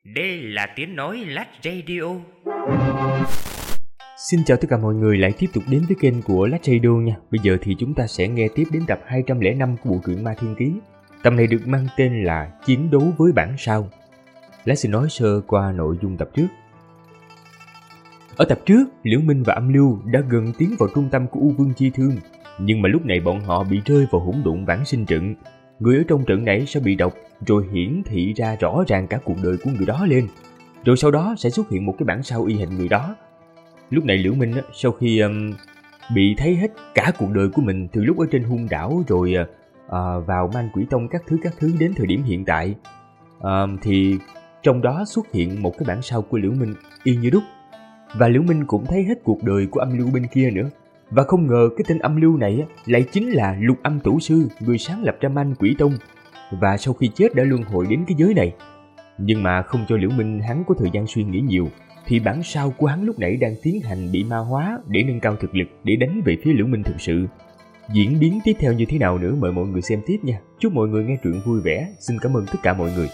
Đây là tiếng nói Lách Radio. Xin chào tất cả mọi người lại tiếp tục đến với kênh của Lách Radio nha. Bây giờ thì chúng ta sẽ nghe tiếp đến tập 205 của bộ truyện Ma Thiên Ký. Tập này được mang tên là Chiến đấu với bản sao. Lách xin nói sơ qua nội dung tập trước. Ở tập trước, Liễu Minh và Âm Lưu đã gần tiến vào trung tâm của U Vương Chi Thương. Nhưng mà lúc này bọn họ bị rơi vào hỗn độn vãng sinh trận. Người ở trong trận này sẽ bị độc, rồi hiển thị ra rõ ràng cả cuộc đời của người đó lên. Rồi sau đó sẽ xuất hiện một cái bản sao y hình người đó. Lúc này Liễu Minh sau khi bị thấy hết cả cuộc đời của mình từ lúc ở trên hung đảo rồi vào Man Quỷ Tông các thứ đến thời điểm hiện tại, thì trong đó xuất hiện một cái bản sao của Liễu Minh y như đúc. Và Liễu Minh cũng thấy hết cuộc đời của Âm Lưu bên kia nữa. Và không ngờ cái tên Âm Lưu này lại chính là Lục Âm Tổ Sư, người sáng lập ra Man Quỷ Tông, và sau khi chết đã luân hồi đến cái giới này. Nhưng mà không cho Liễu Minh hắn có thời gian suy nghĩ nhiều, thì bản sao của hắn lúc nãy đang tiến hành bị ma hóa để nâng cao thực lực để đánh về phía Liễu Minh thực sự. Diễn biến tiếp theo như thế nào nữa mời mọi người xem tiếp nha. Chúc mọi người nghe truyện vui vẻ. Xin cảm ơn tất cả mọi người.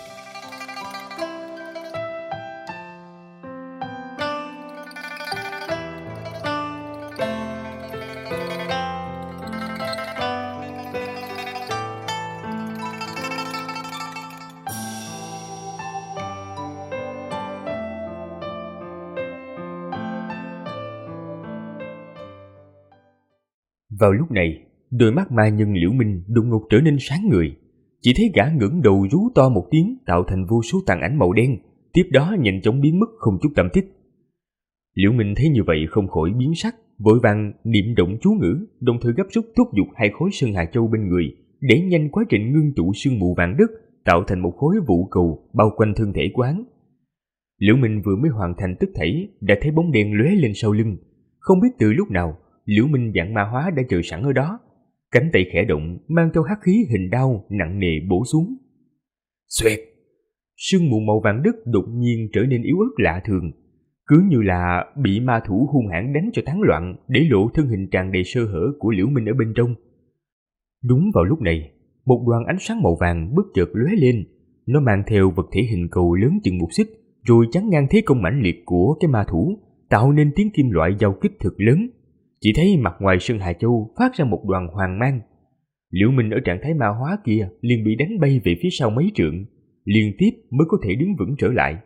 Vào lúc này, đôi mắt ma nhân Liễu Minh đột ngột trở nên sáng người. Chỉ thấy gã ngẩng đầu rú to một tiếng tạo thành vô số tàn ảnh màu đen, tiếp đó nhanh chóng biến mất không chút tăm tích. Liễu Minh thấy như vậy không khỏi biến sắc, vội vàng niệm động chú ngữ, đồng thời gấp rút thúc giục hai khối sơn hà châu bên người để nhanh quá trình ngưng tụ sương mù vàng đất tạo thành một khối vũ cầu bao quanh thân thể của hắn. Liễu Minh vừa mới hoàn thành tất thảy đã thấy bóng đen lóe lên sau lưng, không biết từ lúc nào Liễu Minh dạng ma hóa đã chờ sẵn ở đó, cánh tay khẽ động mang theo hắc khí hình đao nặng nề bổ xuống. Xoẹt! Sương mù màu vàng đất đột nhiên trở nên yếu ớt lạ thường, cứ như là bị ma thủ hung hãn đánh cho tán loạn để lộ thân hình tràn đầy sơ hở của Liễu Minh ở bên trong. Đúng vào lúc này, một đoàn ánh sáng màu vàng bất chợt lóe lên, nó mang theo vật thể hình cầu lớn chừng một xích, rồi chắn ngang thế công mãnh liệt của cái ma thủ, tạo nên tiếng kim loại giao kích thật lớn. Chỉ thấy mặt ngoài sơn hà châu phát ra một đoàn hoàng mang. Liễu Minh ở trạng thái ma hóa kia liền bị đánh bay về phía sau mấy trượng, liên tiếp mới có thể đứng vững trở lại.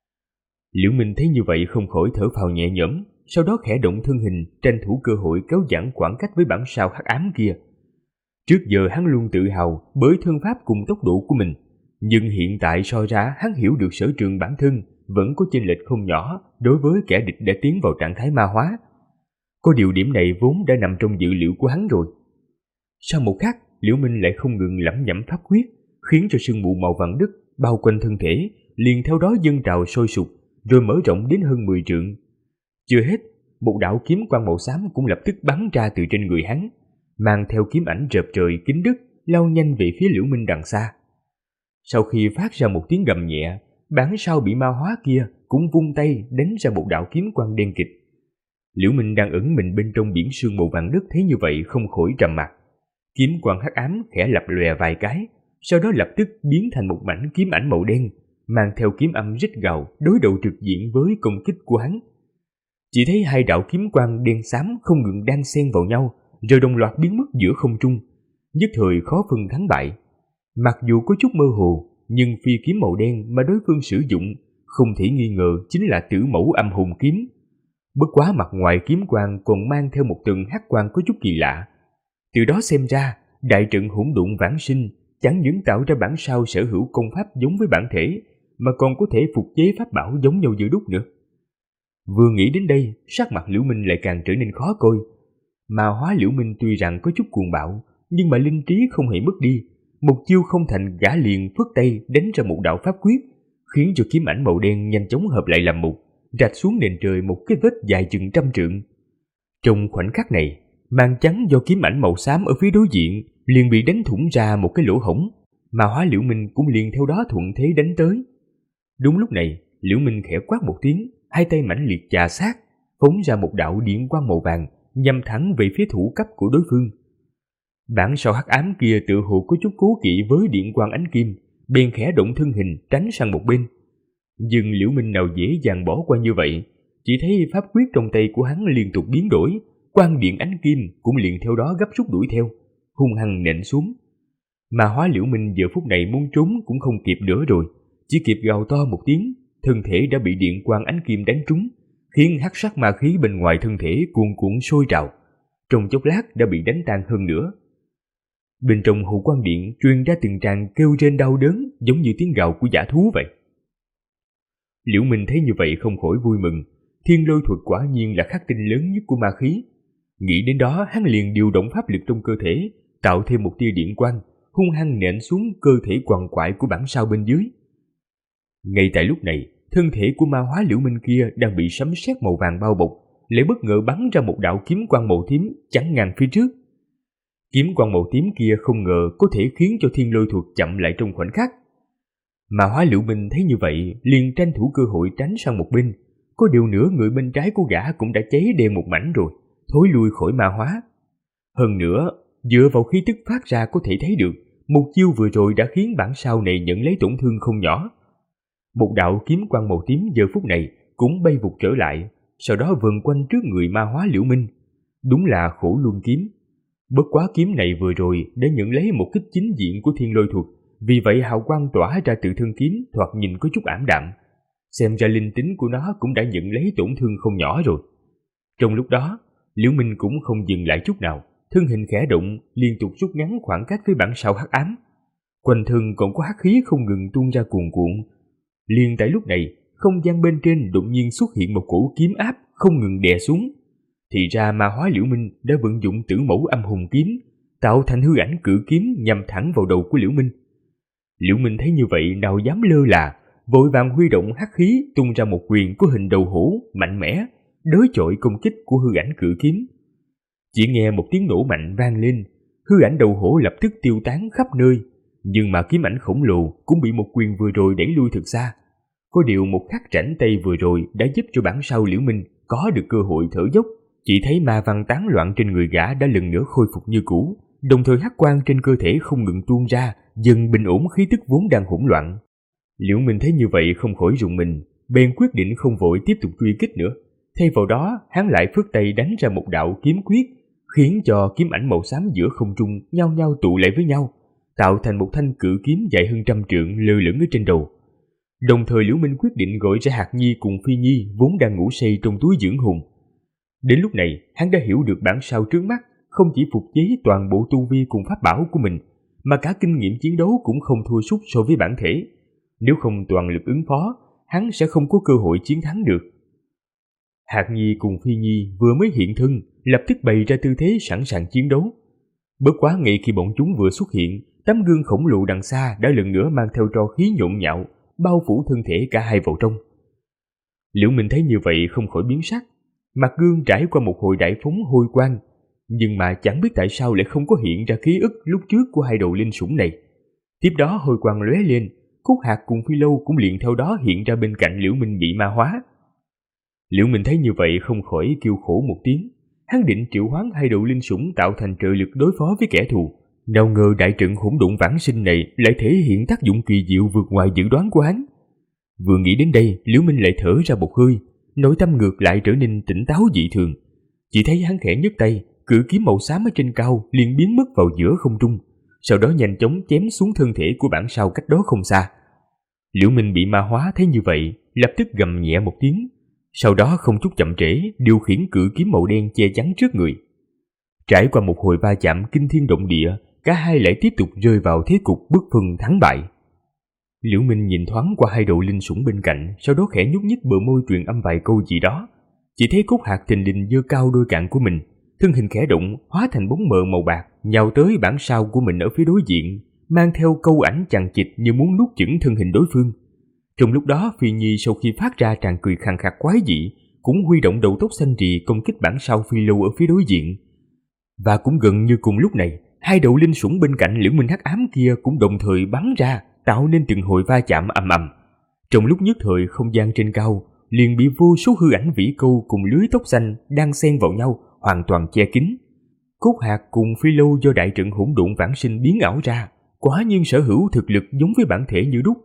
Liễu Minh thấy như vậy không khỏi thở phào nhẹ nhõm, sau đó khẽ động thân hình tranh thủ cơ hội kéo giãn khoảng cách với bản sao hắc ám kia. Trước giờ hắn luôn tự hào bởi thân pháp cùng tốc độ của mình, nhưng hiện tại so ra hắn hiểu được sở trường bản thân vẫn có chênh lệch không nhỏ đối với kẻ địch đã tiến vào trạng thái ma hóa. Có điều điểm này vốn đã nằm trong dự liệu của hắn rồi. Sau một khắc, Liễu Minh lại không ngừng lẩm nhẩm pháp quyết, khiến cho sương mù màu vàng đất bao quanh thân thể liền theo đó dâng trào sôi sục, rồi mở rộng đến hơn 10 trượng. Chưa hết, một đạo kiếm quang màu xám cũng lập tức bắn ra từ trên người hắn, mang theo kiếm ảnh rợp trời kín đất lao nhanh về phía Liễu Minh đằng xa. Sau khi phát ra một tiếng gầm nhẹ, bản sao bị ma hóa kia cũng vung tay đánh ra một đạo kiếm quang đen kịt. Liễu Minh đang ẩn mình bên trong biển sương màu vàng đất thấy như vậy không khỏi trầm mặc. Kiếm quang hắc ám khẽ lập lòe vài cái, sau đó lập tức biến thành một mảnh kiếm ảnh màu đen, mang theo kiếm âm rít gào đối đầu trực diện với công kích của hắn. Chỉ thấy hai đạo kiếm quang đen xám không ngừng đan xen vào nhau, rồi đồng loạt biến mất giữa không trung, nhất thời khó phân thắng bại. Mặc dù có chút mơ hồ, nhưng phi kiếm màu đen mà đối phương sử dụng không thể nghi ngờ chính là Tử Mẫu Âm Hồn kiếm. Bất quá mặt ngoài kiếm quang còn mang theo một tầng hắc quang có chút kỳ lạ. Từ đó xem ra, đại trận hỗn độn vãng sinh chẳng những tạo ra bản sao sở hữu công pháp giống với bản thể, mà còn có thể phục chế pháp bảo giống nhau như đúc nữa. Vừa nghĩ đến đây, sắc mặt Liễu Minh lại càng trở nên khó coi. Ma hóa Liễu Minh tuy rằng có chút cuồng bạo, nhưng mà linh trí không hề mất đi. Một chiêu không thành, gã liền phất tay đánh ra một đạo pháp quyết, khiến cho kiếm ảnh màu đen nhanh chóng hợp lại làm một, rạch xuống nền trời một cái vết dài chừng 100 trượng. Trong khoảnh khắc này, màn trắng do kiếm ảnh màu xám ở phía đối diện liền bị đánh thủng ra một cái lỗ hổng, mà hóa Liễu Minh cũng liền theo đó thuận thế đánh tới. Đúng lúc này, Liễu Minh khẽ quát một tiếng, hai tay mãnh liệt chà sát, phóng ra một đạo điện quang màu vàng nhằm thẳng về phía thủ cấp của đối phương. Bản sao hắc ám kia tự hồ có chút cố kỵ với điện quang ánh kim, bèn khẽ động thân hình tránh sang một bên. Nhưng Liễu Minh nào dễ dàng bỏ qua như vậy, chỉ thấy pháp quyết trong tay của hắn liên tục biến đổi, quang điện ánh kim cũng liền theo đó gấp rút đuổi theo, hung hăng nện xuống. Ma hóa Liễu Minh giờ phút này muốn trốn cũng không kịp nữa rồi, chỉ kịp gào to một tiếng, thân thể đã bị điện quang ánh kim đánh trúng, khiến hắc sắc ma khí bên ngoài thân thể cuồn cuộn sôi trào, trong chốc lát đã bị đánh tan hơn nữa. Bên trong hồ quang điện truyền ra từng tràng kêu rên đau đớn giống như tiếng gào của dã thú vậy. Liễu Minh thấy như vậy không khỏi vui mừng, thiên lôi thuật quả nhiên là khắc tinh lớn nhất của ma khí. Nghĩ đến đó, hắn liền điều động pháp lực trong cơ thể, tạo thêm một tia điện quang, hung hăng nện xuống cơ thể quằn quại của bản sao bên dưới. Ngay tại lúc này, thân thể của ma hóa Liễu Minh kia đang bị sấm sét màu vàng bao bọc, lại bất ngờ bắn ra một đạo kiếm quang màu tím chắn ngang phía trước. Kiếm quang màu tím kia không ngờ có thể khiến cho thiên lôi thuật chậm lại trong khoảnh khắc. Ma hóa Liễu Minh thấy như vậy, liền tranh thủ cơ hội tránh sang một bên. Có điều nữa, người bên trái của gã cũng đã cháy đen một mảnh rồi, thối lui khỏi ma hóa. Hơn nữa, dựa vào khí tức phát ra có thể thấy được, một chiêu vừa rồi đã khiến bản sao này nhận lấy tổn thương không nhỏ. Một đạo kiếm quang màu tím giờ phút này cũng bay vụt trở lại, sau đó vần quanh trước người ma hóa Liễu Minh. Đúng là khổ luân kiếm. Bất quá kiếm này vừa rồi đã nhận lấy một kích chính diện của thiên lôi thuật, vì vậy hào quang tỏa ra từ thân kiếm thoạt nhìn có chút ảm đạm. Xem ra linh tính của nó cũng đã nhận lấy tổn thương không nhỏ rồi. Trong lúc đó, Liễu Minh cũng không dừng lại chút nào, thân hình khẽ động, liên tục rút ngắn khoảng cách với bản sao hắc ám. Quanh thân còn có hắc khí không ngừng tuôn ra cuồn cuộn. Liền tại lúc này, không gian bên trên đột nhiên xuất hiện một cổ kiếm áp không ngừng đè xuống. Thì ra ma hóa Liễu Minh đã vận dụng tử mẫu âm hùng kiếm, tạo thành hư ảnh cự kiếm nhằm thẳng vào đầu của Liễu Minh. Liễu Minh thấy như vậy nào dám lơ là, vội vàng huy động hắc khí tung ra một quyền có hình đầu hổ mạnh mẽ, đối chọi công kích của hư ảnh cự kiếm. Chỉ nghe một tiếng nổ mạnh vang lên, hư ảnh đầu hổ lập tức tiêu tán khắp nơi, nhưng mà kiếm ảnh khổng lồ cũng bị một quyền vừa rồi đẩy lui thật xa. Có điều một khắc rảnh tay vừa rồi đã giúp cho bản sao Liễu Minh có được cơ hội thở dốc. Chỉ thấy ma văn tán loạn trên người gã đã lần nữa khôi phục như cũ, đồng thời hắc quang trên cơ thể không ngừng tuôn ra, dần bình ổn khí tức vốn đang hỗn loạn. Liễu Minh thấy như vậy không khỏi rùng mình, bèn quyết định không vội tiếp tục truy kích nữa. Thay vào đó, hắn lại phất tay đánh ra một đạo kiếm quyết, khiến cho kiếm ảnh màu xám giữa không trung nhao nhao tụ lại với nhau, tạo thành một thanh cự kiếm dài hơn 100 trượng lơ lửng ở trên đầu. Đồng thời Liễu Minh quyết định gọi ra Hạc Nhi cùng Phi Nhi vốn đang ngủ say trong túi dưỡng hồn. Đến lúc này, hắn đã hiểu được bản sao trước mắt không chỉ phục chế toàn bộ tu vi cùng pháp bảo của mình, mà cả kinh nghiệm chiến đấu cũng không thua sút so với bản thể. Nếu không toàn lực ứng phó, hắn sẽ không có cơ hội chiến thắng được. Hạc Nhi cùng Phi Nhi vừa mới hiện thân, lập tức bày ra tư thế sẵn sàng chiến đấu. Bất quá ngay khi bọn chúng vừa xuất hiện, tấm gương khổng lồ đằng xa đã lần nữa mang theo tro khí nhộn nhạo, bao phủ thân thể cả hai vào trong. Liễu Minh thấy như vậy không khỏi biến sắc. Mặt gương trải qua một hồi đại phóng hôi quang, nhưng mà chẳng biết tại sao lại không có hiện ra ký ức lúc trước của hai đầu linh sủng này. Tiếp đó hôi quang lóe lên, Cúc Hạc cùng Phi Lâu cũng liền theo đó hiện ra bên cạnh Liễu Minh bị ma hóa. Liễu Minh thấy như vậy không khỏi kêu khổ một tiếng. Hắn định triệu hoán hai đầu linh sủng tạo thành trợ lực đối phó với kẻ thù. Nào ngờ đại trận hỗn độn vãng sinh này lại thể hiện tác dụng kỳ diệu vượt ngoài dự đoán của hắn. Vừa nghĩ đến đây, Liễu Minh lại thở ra một hơi, nội tâm ngược lại trở nên tỉnh táo dị thường. Chỉ thấy hắn khẽ nhấc tay, cự kiếm màu xám ở trên cao liền biến mất vào giữa không trung, sau đó nhanh chóng chém xuống thân thể của bản sao cách đó không xa. Liễu Minh bị ma hóa thấy như vậy, lập tức gầm nhẹ một tiếng, sau đó không chút chậm trễ điều khiển cự kiếm màu đen che chắn trước người. Trải qua một hồi va chạm kinh thiên động địa, cả hai lại tiếp tục rơi vào thế cục bất phân thắng bại. Liễu Minh nhìn thoáng qua hai đầu linh sủng bên cạnh, sau đó khẽ nhúc nhích bờ môi truyền âm vài câu gì đó. Chỉ thấy Cúc Hạc thình lình giơ cao đôi cạn của mình, thân hình khẽ động hóa thành bóng mờ màu bạc nhào tới bản sao của mình ở phía đối diện, mang theo câu ảnh chằng chịt như muốn nuốt chửng thân hình đối phương. Trong lúc đó, Phi Nhi sau khi phát ra tràng cười khàn khạc quái dị, cũng huy động đầu tóc xanh rì công kích bản sao Phi Lâu ở phía đối diện. Và cũng gần như cùng lúc này, hai đầu linh sủng bên cạnh Liễu Minh hắc ám kia cũng đồng thời bắn ra, tạo nên từng hồi va chạm ầm ầm. Trong lúc nhất thời, không gian trên cao liền bị vô số hư ảnh vĩ câu cùng lưới tóc xanh đang xen vào nhau hoàn toàn che kín. Cốt Hạc cùng Phi Lâu do đại trận hỗn độn vãng sinh biến ảo ra, quả nhiên sở hữu thực lực giống với bản thể như đúc,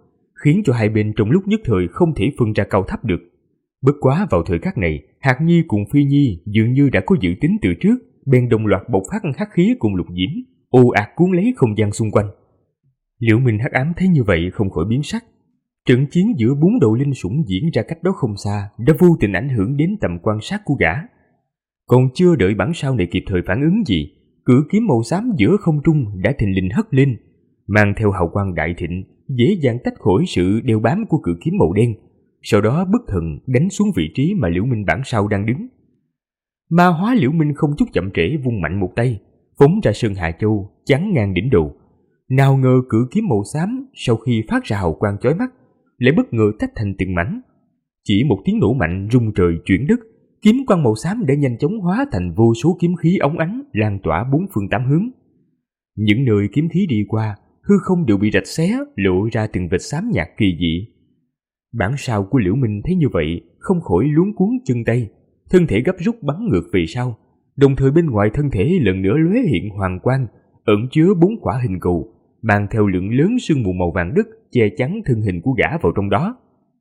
khiến cho hai bên trong lúc nhất thời không thể phân ra cao thấp được. Bất quá vào thời khắc này, Hạt Nhi cùng Phi Nhi dường như đã có dự tính từ trước, bèn đồng loạt bộc phát hắc khí cùng lục diễm, ồ ạt cuốn lấy không gian xung quanh. Liễu Minh hắc ám thấy như vậy không khỏi biến sắc. Trận chiến giữa 4 đầu linh sủng diễn ra cách đó không xa đã vô tình ảnh hưởng đến tầm quan sát của gã. Còn chưa đợi bản sao này kịp thời phản ứng gì, cự kiếm màu xám giữa không trung đã thình lình hất lên, mang theo hào quang đại thịnh, dễ dàng tách khỏi sự đeo bám của cự kiếm màu đen, sau đó bất thần đánh xuống vị trí mà Liễu Minh bản sao đang đứng. Ma hóa Liễu Minh không chút chậm trễ vung mạnh một tay, phóng ra Sơn Hà Châu chắn ngang đỉnh đầu. Nào ngờ cự kiếm màu xám sau khi phát ra hào quang chói mắt, lại bất ngờ tách thành từng mảnh. Chỉ một tiếng nổ mạnh rung trời chuyển đất, kiếm quang màu xám đã nhanh chóng hóa thành vô số kiếm khí óng ánh lan tỏa bốn phương tám hướng. Những nơi kiếm khí đi qua, hư không đều bị rạch xé, lộ ra từng vệt xám nhạt kỳ dị. Bản sao của Liễu Minh thấy như vậy, không khỏi luống cuống chân tay, thân thể gấp rút bắn ngược về sau, đồng thời bên ngoài thân thể lần nữa lóe hiện hoàng quang, ẩn chứa 4 quả hình cầu, mang theo lượng lớn sương mù màu vàng đất che chắn thân hình của gã vào trong đó.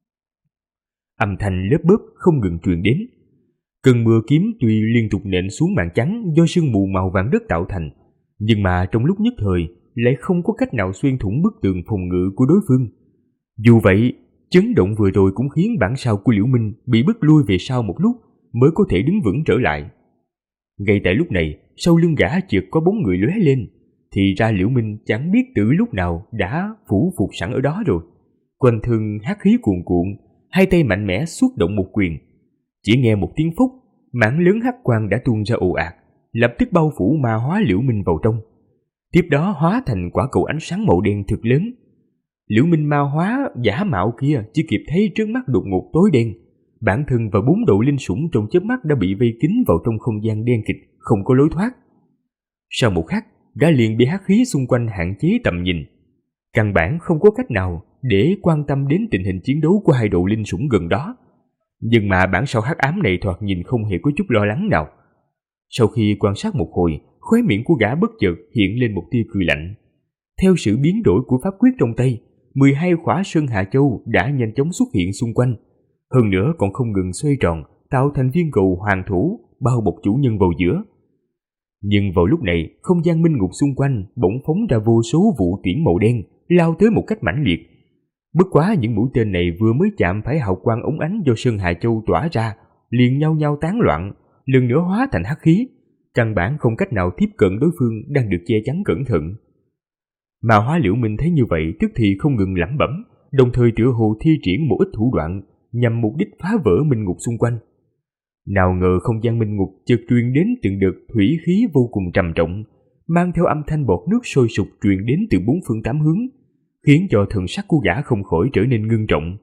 Âm thanh lớp bớp không ngừng truyền đến. Cơn mưa kiếm tuy liên tục nện xuống màn trắng do sương mù màu vàng đất tạo thành, nhưng mà trong lúc nhất thời lại không có cách nào xuyên thủng bức tường phòng ngự của đối phương. Dù vậy, chấn động vừa rồi cũng khiến bản sao của Liễu Minh bị bức lui về sau một lúc mới có thể đứng vững trở lại. Ngay tại lúc này, sau lưng gã chợt có bóng người lóe lên, thì ra Liễu Minh chẳng biết từ lúc nào đã phủ phục sẵn ở đó rồi. Quanh thân hắc khí cuồn cuộn, hai tay mạnh mẽ xuất động một quyền. Chỉ nghe một tiếng phốc, mảng lớn hắc quang đã tuôn ra ồ ạt, lập tức bao phủ ma hóa Liễu Minh vào trong. Tiếp đó hóa thành quả cầu ánh sáng màu đen thực lớn. Liễu Minh ma hóa giả mạo kia chỉ kịp thấy trước mắt đột ngột tối đen, bản thân và 4 đầu linh sủng trong chớp mắt đã bị vây kín vào trong không gian đen kịt, không có lối thoát. Sau một khắc, gã liền bị hắc khí xung quanh hạn chế tầm nhìn, căn bản không có cách nào để quan tâm đến tình hình chiến đấu của hai đầu linh sủng gần đó. Nhưng mà bản sao hắc ám này thoạt nhìn không hề có chút lo lắng nào. Sau khi quan sát một hồi, khóe miệng của gã bất chợt hiện lên một tia cười lạnh. Theo sự biến đổi của pháp quyết trong tay, 12 khỏa Sơn Hà Châu đã nhanh chóng xuất hiện xung quanh, hơn nữa còn không ngừng xoay tròn, tạo thành viên cầu hoàng thủ bao bọc chủ nhân vào giữa. Nhưng vào lúc này, không gian minh ngục xung quanh bỗng phóng ra vô số vụ tiễn màu đen, lao tới một cách mãnh liệt. Bất quá những mũi tên này vừa mới chạm phải hào quang óng ánh do Sơn Hà Châu tỏa ra, liền nhau nhau tán loạn, lần nữa hóa thành hắc khí, căn bản không cách nào tiếp cận đối phương đang được che chắn cẩn thận. Mà hóa Liễu Minh thấy như vậy tức thì không ngừng lẩm bẩm, đồng thời tựa hồ thi triển một ít thủ đoạn nhằm mục đích phá vỡ minh ngục xung quanh. Nào ngờ không gian minh ngục chợt truyền đến từng đợt thủy khí vô cùng trầm trọng, mang theo âm thanh bọt nước sôi sục truyền đến từ 4 phương 8 hướng, khiến cho thần sắc của gã không khỏi trở nên ngưng trọng.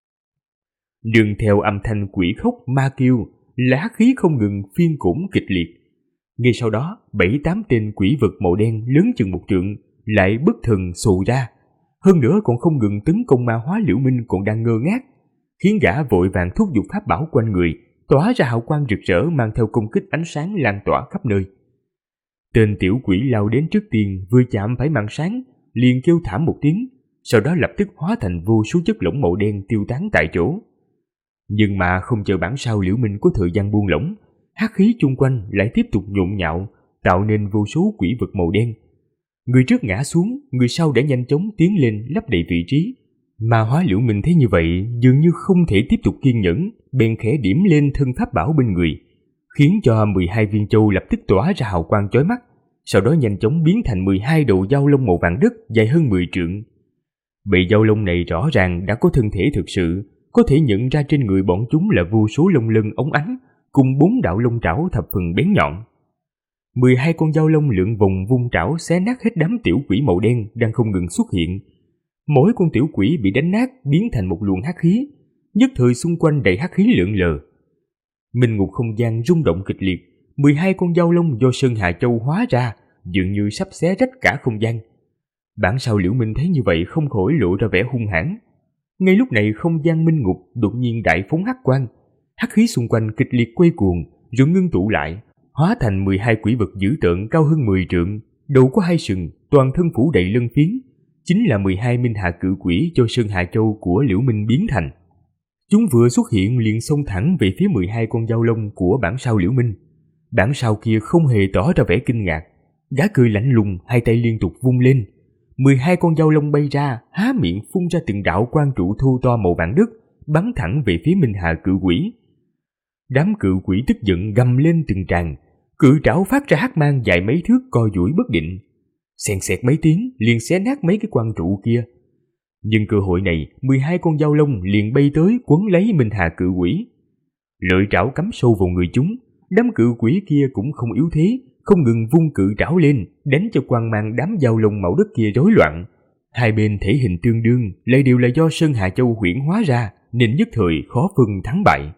Nương theo âm thanh quỷ khóc ma kêu là hắc khí không ngừng phiên cổn kịch liệt. Ngay sau đó, 7-8 tên quỷ vật màu đen lớn chừng 1 trượng lại bất thần xù ra, hơn nữa còn không ngừng tấn công ma hóa Liễu Minh còn đang ngơ ngác, khiến gã vội vàng thúc giục pháp bảo quanh người, tỏa ra hào quang rực rỡ mang theo công kích ánh sáng lan tỏa khắp nơi. Tên tiểu quỷ lao đến trước tiên, vừa chạm phải màn sáng liền kêu thảm một tiếng, sau đó lập tức hóa thành vô số chất lỏng màu đen tiêu tán tại chỗ. Nhưng mà không chờ bản sao Liễu Minh có thời gian buông lỏng, hắc khí chung quanh lại tiếp tục nhộn nhạo, tạo nên vô số quỷ vật màu đen. Người trước ngã xuống, người sau đã nhanh chóng tiến lên lấp đầy vị trí. Ma hóa Liễu Minh thấy như vậy, dường như không thể tiếp tục kiên nhẫn, bèn khẽ điểm lên thân pháp bảo bên người, khiến cho 12 viên châu lập tức tỏa ra hào quang chói mắt, sau đó nhanh chóng biến thành 12 đầu dao lông màu vàng đất dài hơn 10 trượng. Bầy dao lông này rõ ràng đã có thân thể thực sự, có thể nhận ra trên người bọn chúng là vô số lông lân óng ánh, cùng 4 đạo lông trảo thập phần bén nhọn. 12 con dao lông lượn vòng vung trảo xé nát hết đám tiểu quỷ màu đen đang không ngừng xuất hiện. Mỗi con tiểu quỷ bị đánh nát biến thành một luồng hắc khí, nhất thời xung quanh đầy hắc khí lượn lờ. Minh ngục không gian rung động kịch liệt, 12 con dao lông do Sơn Hà Châu hóa ra dường như sắp xé rách cả không gian. Bản sao Liễu Minh thấy như vậy không khỏi lộ ra vẻ hung hãn. Ngay lúc này không gian minh ngục đột nhiên đại phóng hắc quang, hắc khí xung quanh kịch liệt quay cuồng rồi ngưng tụ lại, hóa thành 12 quỷ vật dữ tợn cao hơn 10 trượng, đầu có 2 sừng, toàn thân phủ đầy lân phiến, chính là 12 minh hạ cự quỷ do Sơn Hà Châu của Liễu Minh biến thành. Chúng vừa xuất hiện liền xông thẳng về phía 12 con dao lông của bản sao Liễu Minh. Bản sao kia không hề tỏ ra vẻ kinh ngạc, gã cười lạnh lùng, hai tay liên tục vung lên. 12 con dao lông bay ra, há miệng phun ra từng đạo quang trụ thô to màu vàng đất, bắn thẳng về phía minh hà cự quỷ. Đám cự quỷ tức giận gầm lên từng tràng, cự trảo phát ra hắc mang dài mấy thước co duỗi bất định. Xèn xẹt mấy tiếng liền xé nát mấy cái quang trụ kia. Nhưng cơ hội này, 12 con dao lông liền bay tới quấn lấy minh hà cự quỷ. Lợi trảo cắm sâu vào người chúng, đám cự quỷ kia cũng không yếu thế, không ngừng vung cự trảo lên, đánh cho quang mang đám dao lông màu đất kia rối loạn. Hai bên thể hình tương đương, lại đều là do Sơn Hà Châu huyễn hóa ra, nên nhất thời khó phân thắng bại.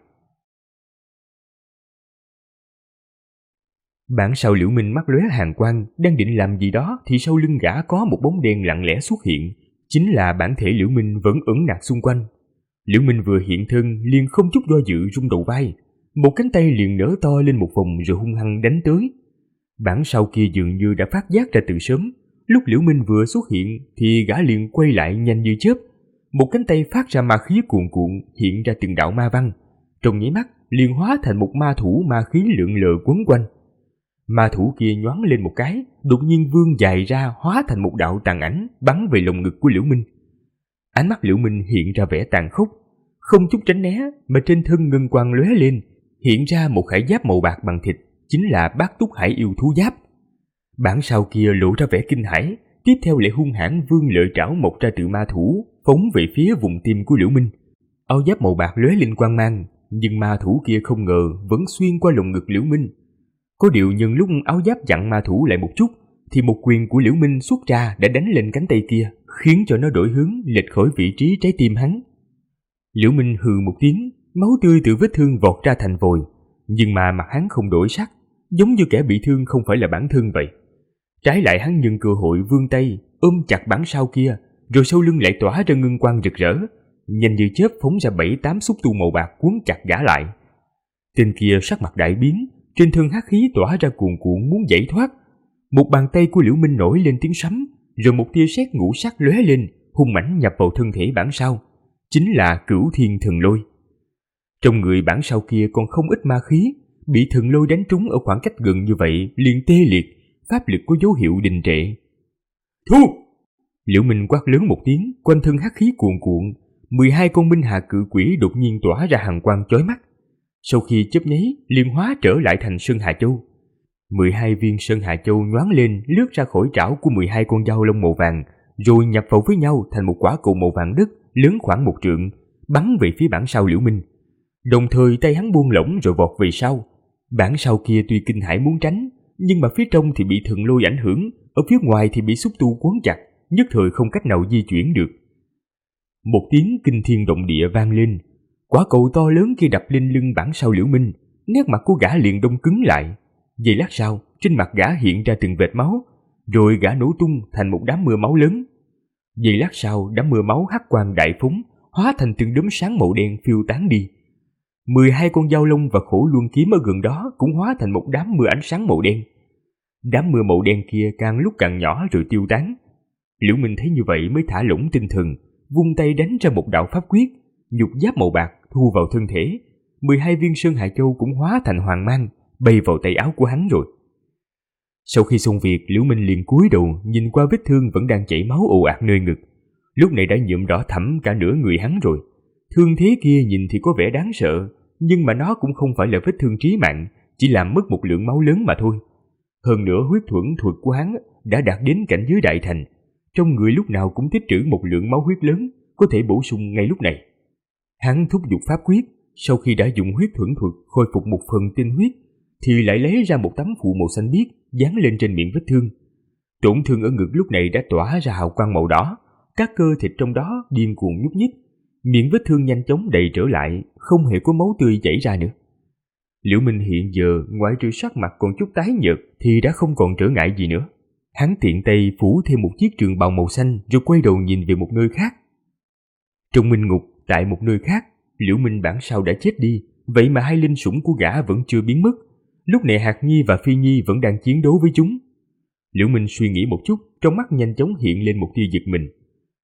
Bản sao Liễu Minh mắt lóe hàn quang, đang định làm gì đó thì sau lưng gã có một bóng đen lặng lẽ xuất hiện, chính là bản thể Liễu Minh vẫn ẩn nặc xung quanh. Liễu Minh vừa hiện thân liền không chút do dự rung đầu vai, một cánh tay liền nở to lên một vòng rồi hung hăng đánh tới. Bản sao kia dường như đã phát giác ra từ sớm, lúc Liễu Minh vừa xuất hiện thì gã liền quay lại nhanh như chớp, một cánh tay phát ra ma khí cuồn cuộn hiện ra từng đạo ma văn, trong nháy mắt liền hóa thành một ma thủ ma khí lượn lờ quấn quanh. Ma thủ kia nhoáng lên một cái, đột nhiên vươn dài ra hóa thành một đạo tàn ảnh bắn về lồng ngực của Liễu Minh. Ánh mắt Liễu Minh hiện ra vẻ tàn khốc, không chút tránh né mà trên thân ngân quang lóe lên, hiện ra một khải giáp màu bạc bằng thịt, chính là Bát Túc Hải yêu thú giáp. Bản sao kia lộ ra vẻ kinh hãi, tiếp theo lại hung hãn vươn lợi trảo mọc ra từ ma thủ, phóng về phía vùng tim của Liễu Minh. Áo giáp màu bạc lóe lên quang mang, nhưng ma thủ kia không ngờ vẫn xuyên qua lồng ngực Liễu Minh. Có điều nhân lúc áo giáp chặn ma thủ lại một chút, thì một quyền của Liễu Minh xuất ra đã đánh lên cánh tay kia, khiến cho nó đổi hướng lệch khỏi vị trí trái tim hắn. Liễu Minh hừ một tiếng, máu tươi từ vết thương vọt ra thành vòi, nhưng mà mặt hắn không đổi sắc, giống như kẻ bị thương không phải là bản thân vậy. Trái lại hắn nhân cơ hội vươn tay ôm chặt bản sao kia, rồi sau lưng lại tỏa ra ngân quang rực rỡ, nhanh như chớp phóng ra 7-8 xúc tu màu bạc cuốn chặt gã lại. Tên kia sắc mặt đại biến, trên thân hắc khí tỏa ra cuồn cuộn muốn giải thoát. Một bàn tay của Liễu Minh nổi lên tiếng sấm, rồi một tia sét ngũ sắc lóe lên, hung mãnh nhập vào thân thể bản sao, chính là Cửu Thiên Thần Lôi. Trong người bản sao kia còn không ít ma khí, bị thần lôi đánh trúng ở khoảng cách gần như vậy liền tê liệt, pháp lực có dấu hiệu đình trệ. Thu! Liễu Minh quát lớn một tiếng, quanh thân hắc khí cuồn cuộn, 12 con minh hà cự quỷ đột nhiên tỏa ra hàn quang chói mắt. Sau khi chớp nháy, liền hóa trở lại thành Sơn Hà Châu. 12 viên Sơn Hà Châu nhoáng lên lướt ra khỏi trảo của 12 con dao lông màu vàng, rồi nhập vào với nhau thành một quả cầu màu vàng đất lớn khoảng 1 trượng, bắn về phía bản sao Liễu Minh. Đồng thời tay hắn buông lỏng rồi vọt về sau. Bản sao kia tuy kinh hãi muốn tránh, nhưng mà phía trong thì bị thần lôi ảnh hưởng, ở phía ngoài thì bị xúc tu quấn chặt, nhất thời không cách nào di chuyển được. Một tiếng kinh thiên động địa vang lên, quả cầu to lớn kia đập lên lưng bản sao Liễu Minh, nét mặt của gã liền đông cứng lại. Giây lát sau, trên mặt gã hiện ra từng vệt máu, rồi gã nổ tung thành một đám mưa máu lớn. Giây lát sau, đám mưa máu hắc quang đại phóng, hóa thành từng đốm sáng màu đen phiêu tán đi. 12 con dao lông và khổ luân kiếm ở gần đó cũng hóa thành một đám mưa ánh sáng màu đen. Đám mưa màu đen kia càng lúc càng nhỏ rồi tiêu tán. Liễu Minh thấy như vậy mới thả lỏng tinh thần, vung tay đánh ra một đạo pháp quyết, nhục giáp màu bạc thu vào thân thể. 12 viên Sơn Hà Châu cũng hóa thành hoàng mang, bay vào tay áo của hắn rồi. Sau khi xong việc, Liễu Minh liền cúi đầu nhìn qua vết thương vẫn đang chảy máu ồ ạt nơi ngực, lúc này đã nhuộm đỏ thẫm cả nửa người hắn rồi. Thương thế kia nhìn thì có vẻ đáng sợ, nhưng mà nó cũng không phải là vết thương chí mạng, chỉ làm mất một lượng máu lớn mà thôi. Hơn nữa huyết thuẫn thuật của hắn đã đạt đến cảnh giới đại thành, trong người lúc nào cũng tích trữ một lượng máu huyết lớn, có thể bổ sung ngay lúc này. Hắn thúc giục pháp quyết, sau khi đã dùng huyết thuẫn thuật khôi phục một phần tinh huyết, thì lại lấy ra một tấm phù màu xanh biếc dán lên trên miệng vết thương. Tổn thương ở ngực lúc này đã tỏa ra hào quang màu đỏ, các cơ thịt trong đó điên cuồng nhúc nhích, miệng vết thương nhanh chóng đầy trở lại, không hề có máu tươi chảy ra nữa. Liễu Minh hiện giờ ngoại trừ sắc mặt còn chút tái nhợt thì đã không còn trở ngại gì nữa. Hắn tiện tay phủ thêm một chiếc trường bào màu xanh rồi quay đầu nhìn về một nơi khác. Trong minh ngục, tại một nơi khác, Liễu Minh bản sao đã chết đi, vậy mà hai linh sủng của gã vẫn chưa biến mất. Lúc này Hạt Nhi và Phi Nhi vẫn đang chiến đấu với chúng. Liễu Minh suy nghĩ một chút, trong mắt nhanh chóng hiện lên một tia giật mình.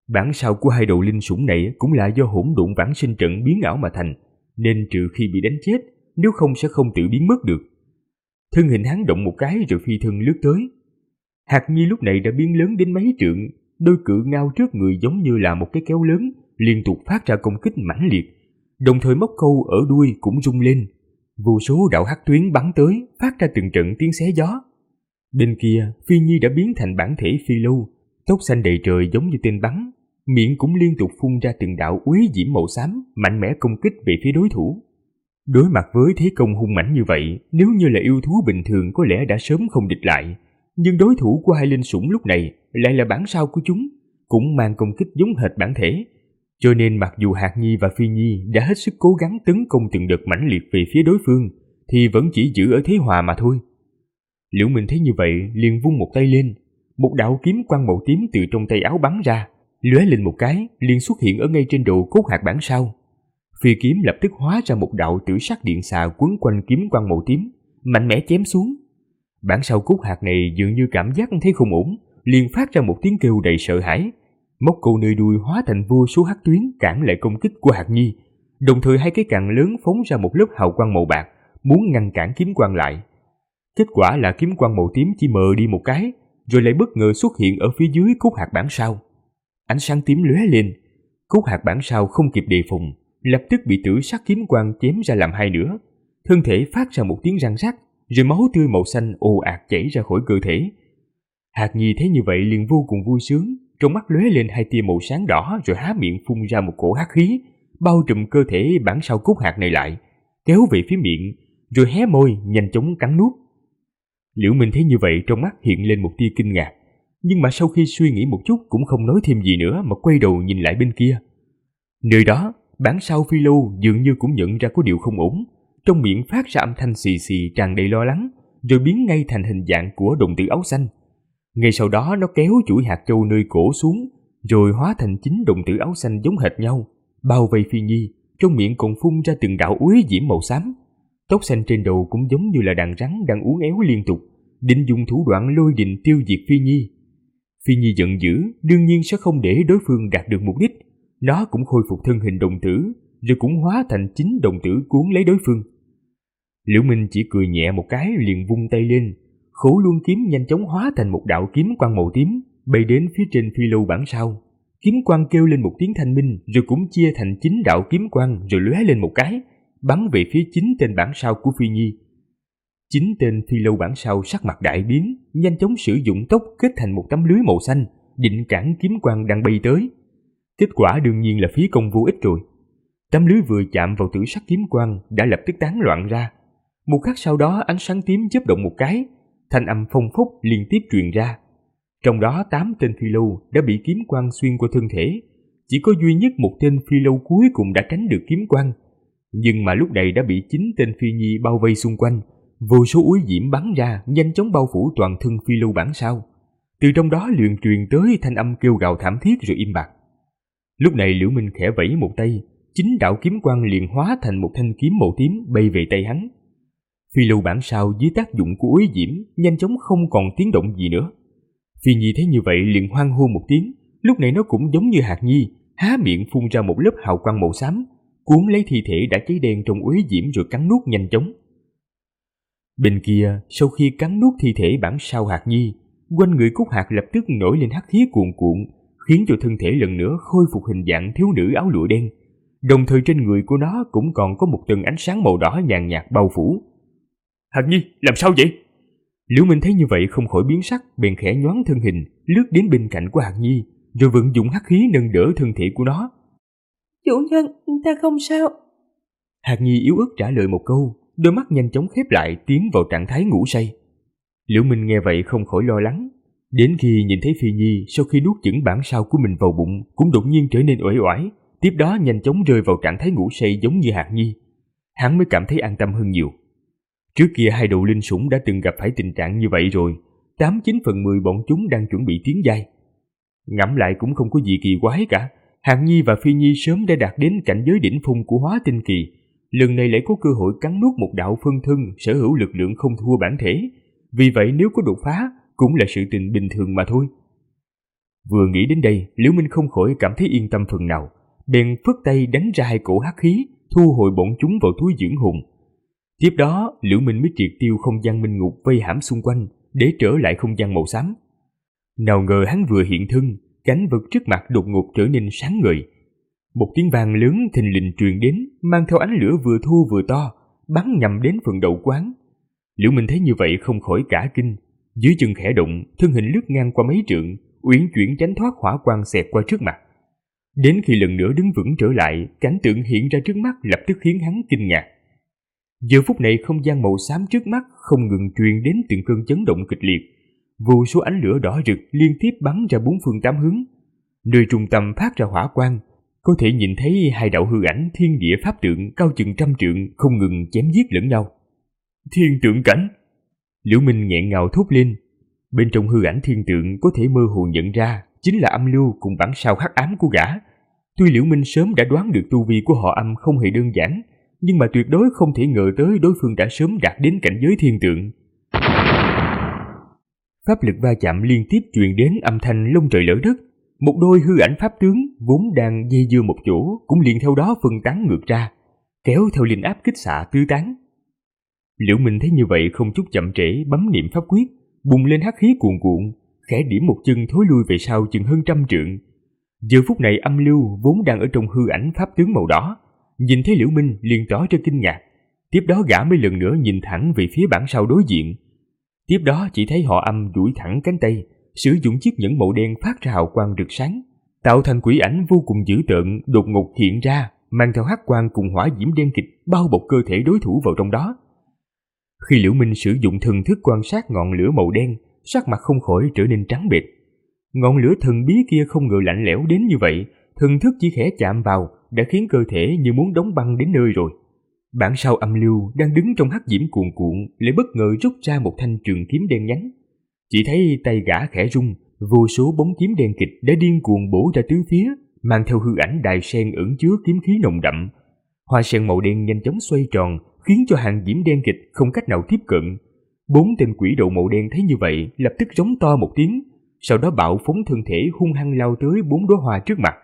Bản sao của hai đầu linh sủng này cũng là do hỗn độn vãng sinh trận biến ảo mà thành, nên trừ khi bị đánh chết, nếu không sẽ không tự biến mất được. Thân hình hắn động một cái rồi phi thân lướt tới. Hạt Nhi lúc này đã biến lớn đến mấy trượng, đôi cự ngao trước người giống như là một cái kéo lớn, liên tục phát ra công kích mãnh liệt, đồng thời móc câu ở đuôi cũng rung lên. Vô số đạo hắc tuyến bắn tới, phát ra từng trận tiếng xé gió. Bên kia, Phi Nhi đã biến thành bản thể phi lâu, tóc xanh đầy trời giống như tên bắn, miệng cũng liên tục phun ra từng đạo uế diễm màu xám, mạnh mẽ công kích về phía đối thủ. Đối mặt với thế công hung mãnh như vậy, nếu như là yêu thú bình thường có lẽ đã sớm không địch lại, nhưng đối thủ của hai linh sủng lúc này lại là bản sao của chúng, cũng mang công kích giống hệt bản thể. Cho nên mặc dù Hạt Nhi và Phi Nhi đã hết sức cố gắng tấn công từng đợt mãnh liệt về phía đối phương, thì vẫn chỉ giữ ở thế hòa mà thôi. Liễu Minh thấy như vậy liền vung một tay lên, một đạo kiếm quang màu tím từ trong tay áo bắn ra, lóe lên một cái liền xuất hiện ở ngay trên đầu cốt hạt bản sao. Phi kiếm lập tức hóa ra một đạo tử sắc điện xà quấn quanh kiếm quang màu tím, mạnh mẽ chém xuống. Bản sao cốt hạt này dường như cảm giác thấy không ổn, liền phát ra một tiếng kêu đầy sợ hãi, móc câu nơi đuôi hóa thành vô số hắc tuyến cản lại công kích của Hạt Nhi, đồng thời hai cái càn lớn phóng ra một lớp hào quang màu bạc, muốn ngăn cản kiếm quang lại. Kết quả là kiếm quang màu tím chỉ mờ đi một cái, rồi lại bất ngờ xuất hiện ở phía dưới cốt hạt bản sao. Ánh sáng tím lóe lên, cốt hạt bản sao không kịp đề phòng, lập tức bị tử sắc kiếm quang chém ra làm hai nửa, thân thể phát ra một tiếng răng rắc, rồi máu tươi màu xanh ồ ạt chảy ra khỏi cơ thể. Hạt Nhi thấy như vậy liền vô cùng vui sướng, trong mắt lóe lên hai tia màu sáng đỏ, rồi há miệng phun ra một cổ hắc khí, bao trùm cơ thể bản sao cốt hạt này lại, kéo về phía miệng, rồi hé môi nhanh chóng cắn nuốt. Liễu Minh thấy như vậy trong mắt hiện lên một tia kinh ngạc, nhưng mà sau khi suy nghĩ một chút cũng không nói thêm gì nữa mà quay đầu nhìn lại bên kia. Nơi đó, bản sao Phi Lâu dường như cũng nhận ra có điều không ổn, trong miệng phát ra âm thanh xì xì tràn đầy lo lắng, rồi biến ngay thành hình dạng của đồng tử áo xanh. Ngay sau đó nó kéo chuỗi hạt châu nơi cổ xuống, rồi hóa thành 9 đồng tử áo xanh giống hệt nhau, bao vây Phi Nhi, trong miệng còn phun ra từng đạo uế diễm màu xám. Tóc xanh trên đầu cũng giống như là đàn rắn đang uốn éo liên tục, định dùng thủ đoạn lôi đình tiêu diệt Phi Nhi. Phi Nhi giận dữ, đương nhiên sẽ không để đối phương đạt được mục đích. Nó cũng khôi phục thân hình đồng tử, rồi cũng hóa thành 9 đồng tử cuốn lấy đối phương. Liễu Minh chỉ cười nhẹ một cái liền vung tay lên, Khổ Luân kiếm nhanh chóng hóa thành một đạo kiếm quang màu tím, bay đến phía trên Phi Lâu bản sao. Kiếm quang kêu lên một tiếng thanh minh, rồi cũng chia thành 9 đạo kiếm quang, rồi lóe lên một cái, bắn về phía 9 tên bản sao của Phi Nhi. 9 tên Phi Lâu bản sao sắc mặt đại biến, nhanh chóng sử dụng tốc kết thành một tấm lưới màu xanh, định cản kiếm quang đang bay tới. Kết quả đương nhiên là phí công vô ích rồi. Tấm lưới vừa chạm vào tử sắc kiếm quang đã lập tức tán loạn ra. Một khắc sau đó ánh sáng tím chớp động một cái, thanh âm phong phúc liên tiếp truyền ra. Trong đó 8 tên Phi Lâu đã bị kiếm quang xuyên qua thân thể, chỉ có duy nhất một tên Phi Lâu cuối cùng đã tránh được kiếm quang. Nhưng mà lúc này đã bị 9 tên Phi Nhi bao vây xung quanh, vô số uế diễm bắn ra nhanh chóng bao phủ toàn thân Phi Lâu bản sao. Từ trong đó liền truyền tới thanh âm kêu gào thảm thiết rồi im bặt. Lúc này Liễu Minh khẽ vẫy một tay, 9 đạo kiếm quang liền hóa thành một thanh kiếm màu tím bay về tay hắn. Phi Lâu bản sao dưới tác dụng của uế diễm nhanh chóng không còn tiếng động gì nữa. Phi Nhi thấy như vậy liền hoan hô một tiếng, lúc này nó cũng giống như Hạt Nhi, há miệng phun ra một lớp hào quang màu xám, cuốn lấy thi thể đã cháy đen trong uế diễm rồi cắn nuốt nhanh chóng. Bên kia, sau khi cắn nuốt thi thể bản sao Hạt Nhi, quanh người Cúc Hạt lập tức nổi lên hắc khí cuồn cuộn, khiến cho thân thể lần nữa khôi phục hình dạng thiếu nữ áo lụa đen. Đồng thời trên người của nó cũng còn có một tầng ánh sáng màu đỏ nhàn nhạt bao phủ. Hạt Nhi, làm sao vậy? Liễu Minh thấy như vậy không khỏi biến sắc, bèn khẽ nhoáng thân hình, lướt đến bên cạnh của Hạt Nhi, rồi vận dụng hắc khí nâng đỡ thân thể của nó. Chủ nhân, ta không sao. Hạt Nhi yếu ớt trả lời một câu, đôi mắt nhanh chóng khép lại tiến vào trạng thái ngủ say. Liễu Minh nghe vậy không khỏi lo lắng, đến khi nhìn thấy Phi Nhi sau khi nuốt chửng bản sao của mình vào bụng cũng đột nhiên trở nên uể oải, tiếp đó nhanh chóng rơi vào trạng thái ngủ say giống như Hạt Nhi, hắn mới cảm thấy an tâm hơn nhiều. Trước kia hai đầu linh sủng đã từng gặp phải tình trạng như vậy rồi, 8-9 phần 10 bọn chúng đang chuẩn bị tiến giai. Ngẫm lại cũng không có gì kỳ quái cả, Hạt Nhi và Phi Nhi sớm đã đạt đến cảnh giới đỉnh phong của hóa tinh kỳ, lần này lại có cơ hội cắn nuốt một đạo phân thân sở hữu lực lượng không thua bản thể, vì vậy nếu có đột phá cũng là sự tình bình thường mà thôi. Vừa nghĩ đến đây, Liễu Minh không khỏi cảm thấy yên tâm phần nào, bèn phất tay đánh ra 2 cổ hắc khí, thu hồi bọn chúng vào túi dưỡng hồn. Tiếp đó, Liễu Minh mới triệt tiêu không gian minh ngục vây hãm xung quanh để trở lại không gian màu xám. Nào ngờ hắn vừa hiện thân, cảnh vật trước mặt đột ngột trở nên sáng ngời. Một tiếng vang lớn thình lình truyền đến, mang theo ánh lửa vừa thô vừa to, bắn nhằm đến phần đầu quán. Liễu Minh thấy như vậy không khỏi cả kinh, dưới chân khẽ động, thân hình lướt ngang qua mấy trượng, uyển chuyển tránh thoát hỏa quang xẹt qua trước mặt. Đến khi lần nữa đứng vững trở lại, cảnh tượng hiện ra trước mắt lập tức khiến hắn kinh ngạc. Giờ phút này không gian màu xám trước mắt không ngừng truyền đến từng cơn chấn động kịch liệt, vô số ánh lửa đỏ rực liên tiếp bắn ra 4 phương 8 hướng. Nơi trung tâm phát ra hỏa quang, có thể nhìn thấy 2 đạo hư ảnh thiên địa pháp tượng cao chừng 100 trượng không ngừng chém giết lẫn nhau. Thiên tượng cảnh! Liễu Minh nghẹn ngào thốt lên. Bên trong hư ảnh thiên tượng có thể mơ hồ nhận ra chính là âm lưu cùng bản sao hắc ám của gã. Tuy Liễu Minh sớm đã đoán được tu vi của họ âm không hề đơn giản, nhưng mà tuyệt đối không thể ngờ tới đối phương đã sớm đạt đến cảnh giới thiên tượng. Pháp lực va chạm liên tiếp truyền đến âm thanh lông trời lở đất. Một đôi hư ảnh pháp tướng vốn đang dây dưa một chỗ cũng liền theo đó phân tán ngược ra, kéo theo linh áp kích xạ tứ tán. Liễu Minh thấy như vậy không chút chậm trễ, bấm niệm pháp quyết, bùng lên hắc khí cuồn cuộn, khẽ điểm một chân thối lui về sau chừng hơn 100 trượng. Giờ phút này âm lưu vốn đang ở trong hư ảnh pháp tướng màu đỏ, nhìn thấy Liễu Minh liền tỏ ra kinh ngạc. Tiếp đó gã mới lần nữa nhìn thẳng về phía bản sao đối diện. Tiếp đó chỉ thấy họ âm duỗi thẳng cánh tay, sử dụng chiếc nhẫn màu đen phát ra hào quang rực sáng, tạo thành quỷ ảnh vô cùng dữ tợn đột ngột hiện ra, mang theo hắc quang cùng hỏa diễm đen kịt bao bọc cơ thể đối thủ vào trong đó. Khi Liễu Minh sử dụng thần thức quan sát ngọn lửa màu đen, sắc mặt không khỏi trở nên trắng bệch. Ngọn lửa thần bí kia không ngờ lạnh lẽo đến như vậy, thần thức chỉ khẽ chạm vào đã khiến cơ thể như muốn đóng băng đến nơi rồi. Bản sao âm lưu đang đứng trong hắc diễm cuồn cuộn lại bất ngờ rút ra một thanh trường kiếm đen nhánh. Chỉ thấy tay gã khẽ rung, vô số bóng kiếm đen kịt đã điên cuồng bổ ra tứ phía, mang theo hư ảnh đài sen ẩn chứa kiếm khí nồng đậm. Hoa sen màu đen nhanh chóng xoay tròn, khiến cho hàng diễm đen kịt không cách nào tiếp cận. 4 tên quỷ đầu màu đen thấy như vậy, lập tức giống to một tiếng, sau đó bạo phóng thân thể hung hăng lao tới 4 đóa hoa trước mặt.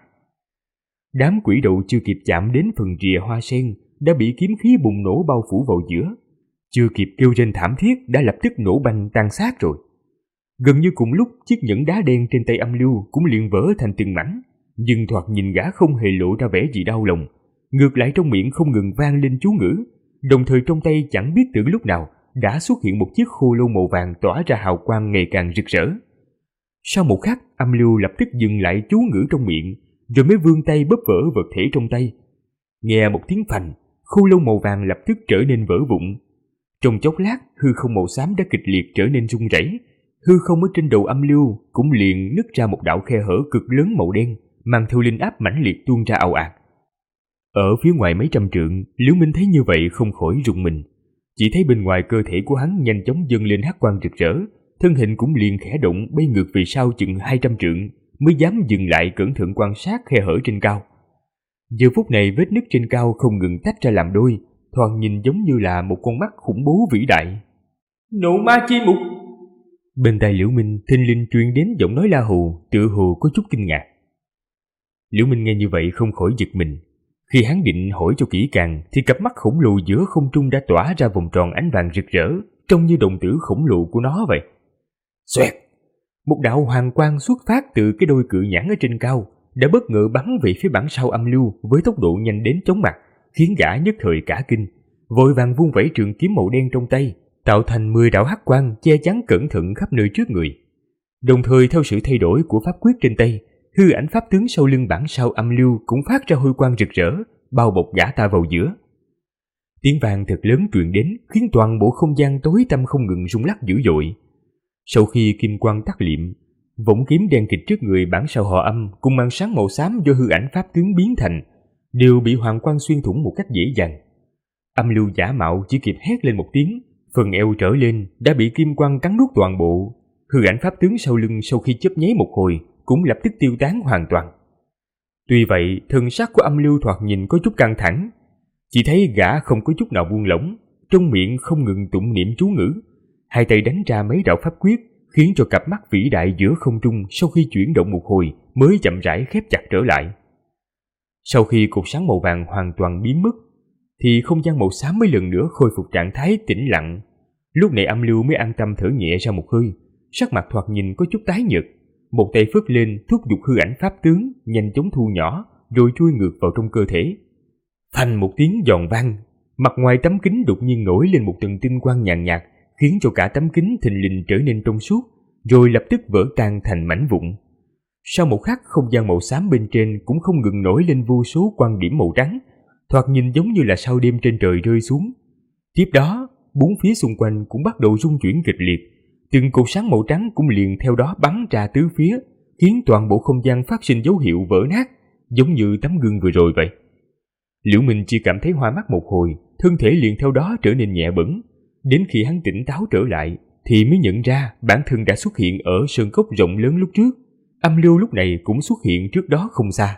Đám quỷ đầu chưa kịp chạm đến phần rìa hoa sen, đã bị kiếm khí bùng nổ bao phủ vào giữa. Chưa kịp kêu rên thảm thiết đã lập tức nổ banh tan xác rồi. Gần như cùng lúc, chiếc nhẫn đá đen trên tay âm lưu cũng liền vỡ thành từng mảnh, nhưng thoạt nhìn gã không hề lộ ra vẻ gì đau lòng, ngược lại trong miệng không ngừng vang lên chú ngữ, đồng thời trong tay chẳng biết từ lúc nào đã xuất hiện một chiếc khô lâu màu vàng tỏa ra hào quang ngày càng rực rỡ. Sau một khắc, âm lưu lập tức dừng lại chú ngữ trong miệng, rồi mới vươn tay bóp vỡ vật thể trong tay. Nghe một tiếng phành, khô lâu màu vàng lập tức trở nên vỡ vụn. Trong chốc lát, hư không màu xám đã kịch liệt trở nên rung rẩy, hư không ở trên đầu âm lưu cũng liền nứt ra một đạo khe hở cực lớn màu đen, mang theo linh áp mãnh liệt tuôn ra ào ạt. Ở phía ngoài mấy trăm trượng, Liễu Minh thấy như vậy không khỏi rùng mình. Chỉ thấy bên ngoài cơ thể của hắn nhanh chóng dâng lên hắc quang rực rỡ, thân hình cũng liền khẽ động bay ngược về sau chừng 200 trượng, mới dám dừng lại cẩn thận quan sát khe hở trên cao. Giờ phút này vết nứt trên cao không ngừng tách ra làm đôi, thoạt nhìn giống như là một con mắt khủng bố vĩ đại. Nộ ma chi mục! Bên tai Liễu Minh thình lình truyền đến giọng nói la hù, tựa hồ có chút kinh ngạc. Liễu Minh nghe như vậy không khỏi giật mình. Khi hắn định hỏi cho kỹ càng thì cặp mắt khổng lồ giữa không trung đã tỏa ra vòng tròn ánh vàng rực rỡ, trông như đồng tử khổng lồ của nó vậy. Xoẹt! Một đạo hoàng quang xuất phát từ cái đôi cự nhãn ở trên cao đã bất ngờ bắn về phía bản sao âm lưu với tốc độ nhanh đến chóng mặt, khiến gã nhất thời cả kinh, vội vàng vung vẩy trường kiếm màu đen trong tay, tạo thành 10 đạo hắc quang che chắn cẩn thận khắp nơi trước người. Đồng thời theo sự thay đổi của pháp quyết trên tay, hư ảnh pháp tướng sau lưng bản sao âm lưu cũng phát ra hôi quang rực rỡ, bao bọc gã ta vào giữa. Tiếng vang thật lớn truyền đến, khiến toàn bộ không gian tối tăm không ngừng rung lắc dữ dội. Sau khi kim quang tắt liệm, vọng kiếm đen kịt trước người bản sao họ âm cùng màn sáng màu xám do hư ảnh pháp tướng biến thành đều bị hoàng quang xuyên thủng một cách dễ dàng. Âm lưu giả mạo chỉ kịp hét lên một tiếng, phần eo trở lên đã bị kim quang cắn nuốt toàn bộ. Hư ảnh pháp tướng sau lưng sau khi chớp nháy một hồi cũng lập tức tiêu tán hoàn toàn. Tuy vậy, thần sắc của âm lưu thoạt nhìn có chút căng thẳng, chỉ thấy gã không có chút nào buông lỏng, trong miệng không ngừng tụng niệm chú ngữ, hai tay đánh ra mấy đạo pháp quyết, khiến cho cặp mắt vĩ đại giữa không trung sau khi chuyển động một hồi mới chậm rãi khép chặt trở lại. Sau khi cột sáng màu vàng hoàn toàn biến mất, thì không gian màu xám mới lần nữa khôi phục trạng thái tĩnh lặng. Lúc này Âm Lưu mới an tâm thở nhẹ ra một hơi, sắc mặt thoạt nhìn có chút tái nhợt, một tay phất lên thúc giục hư ảnh pháp tướng nhanh chóng thu nhỏ rồi chui ngược vào trong cơ thể. Phanh một tiếng giòn vang, mặt ngoài tấm kính đột nhiên nổi lên một tầng tinh quang nhàn nhạt, khiến cho cả tấm kính thình lình trở nên trong suốt, rồi lập tức vỡ tan thành mảnh vụn. Sau một khắc, không gian màu xám bên trên cũng không ngừng nổi lên vô số quang điểm màu trắng, thoạt nhìn giống như là sao đêm trên trời rơi xuống. Tiếp đó, bốn phía xung quanh cũng bắt đầu rung chuyển kịch liệt, từng cột sáng màu trắng cũng liền theo đó bắn ra tứ phía, khiến toàn bộ không gian phát sinh dấu hiệu vỡ nát, giống như tấm gương vừa rồi vậy. Liễu Minh chỉ cảm thấy hoa mắt một hồi, thân thể liền theo đó trở nên nhẹ bẫng. Đến khi hắn tỉnh táo trở lại, thì mới nhận ra bản thân đã xuất hiện ở sơn cốc rộng lớn lúc trước. Âm Lưu lúc này cũng xuất hiện trước đó không xa.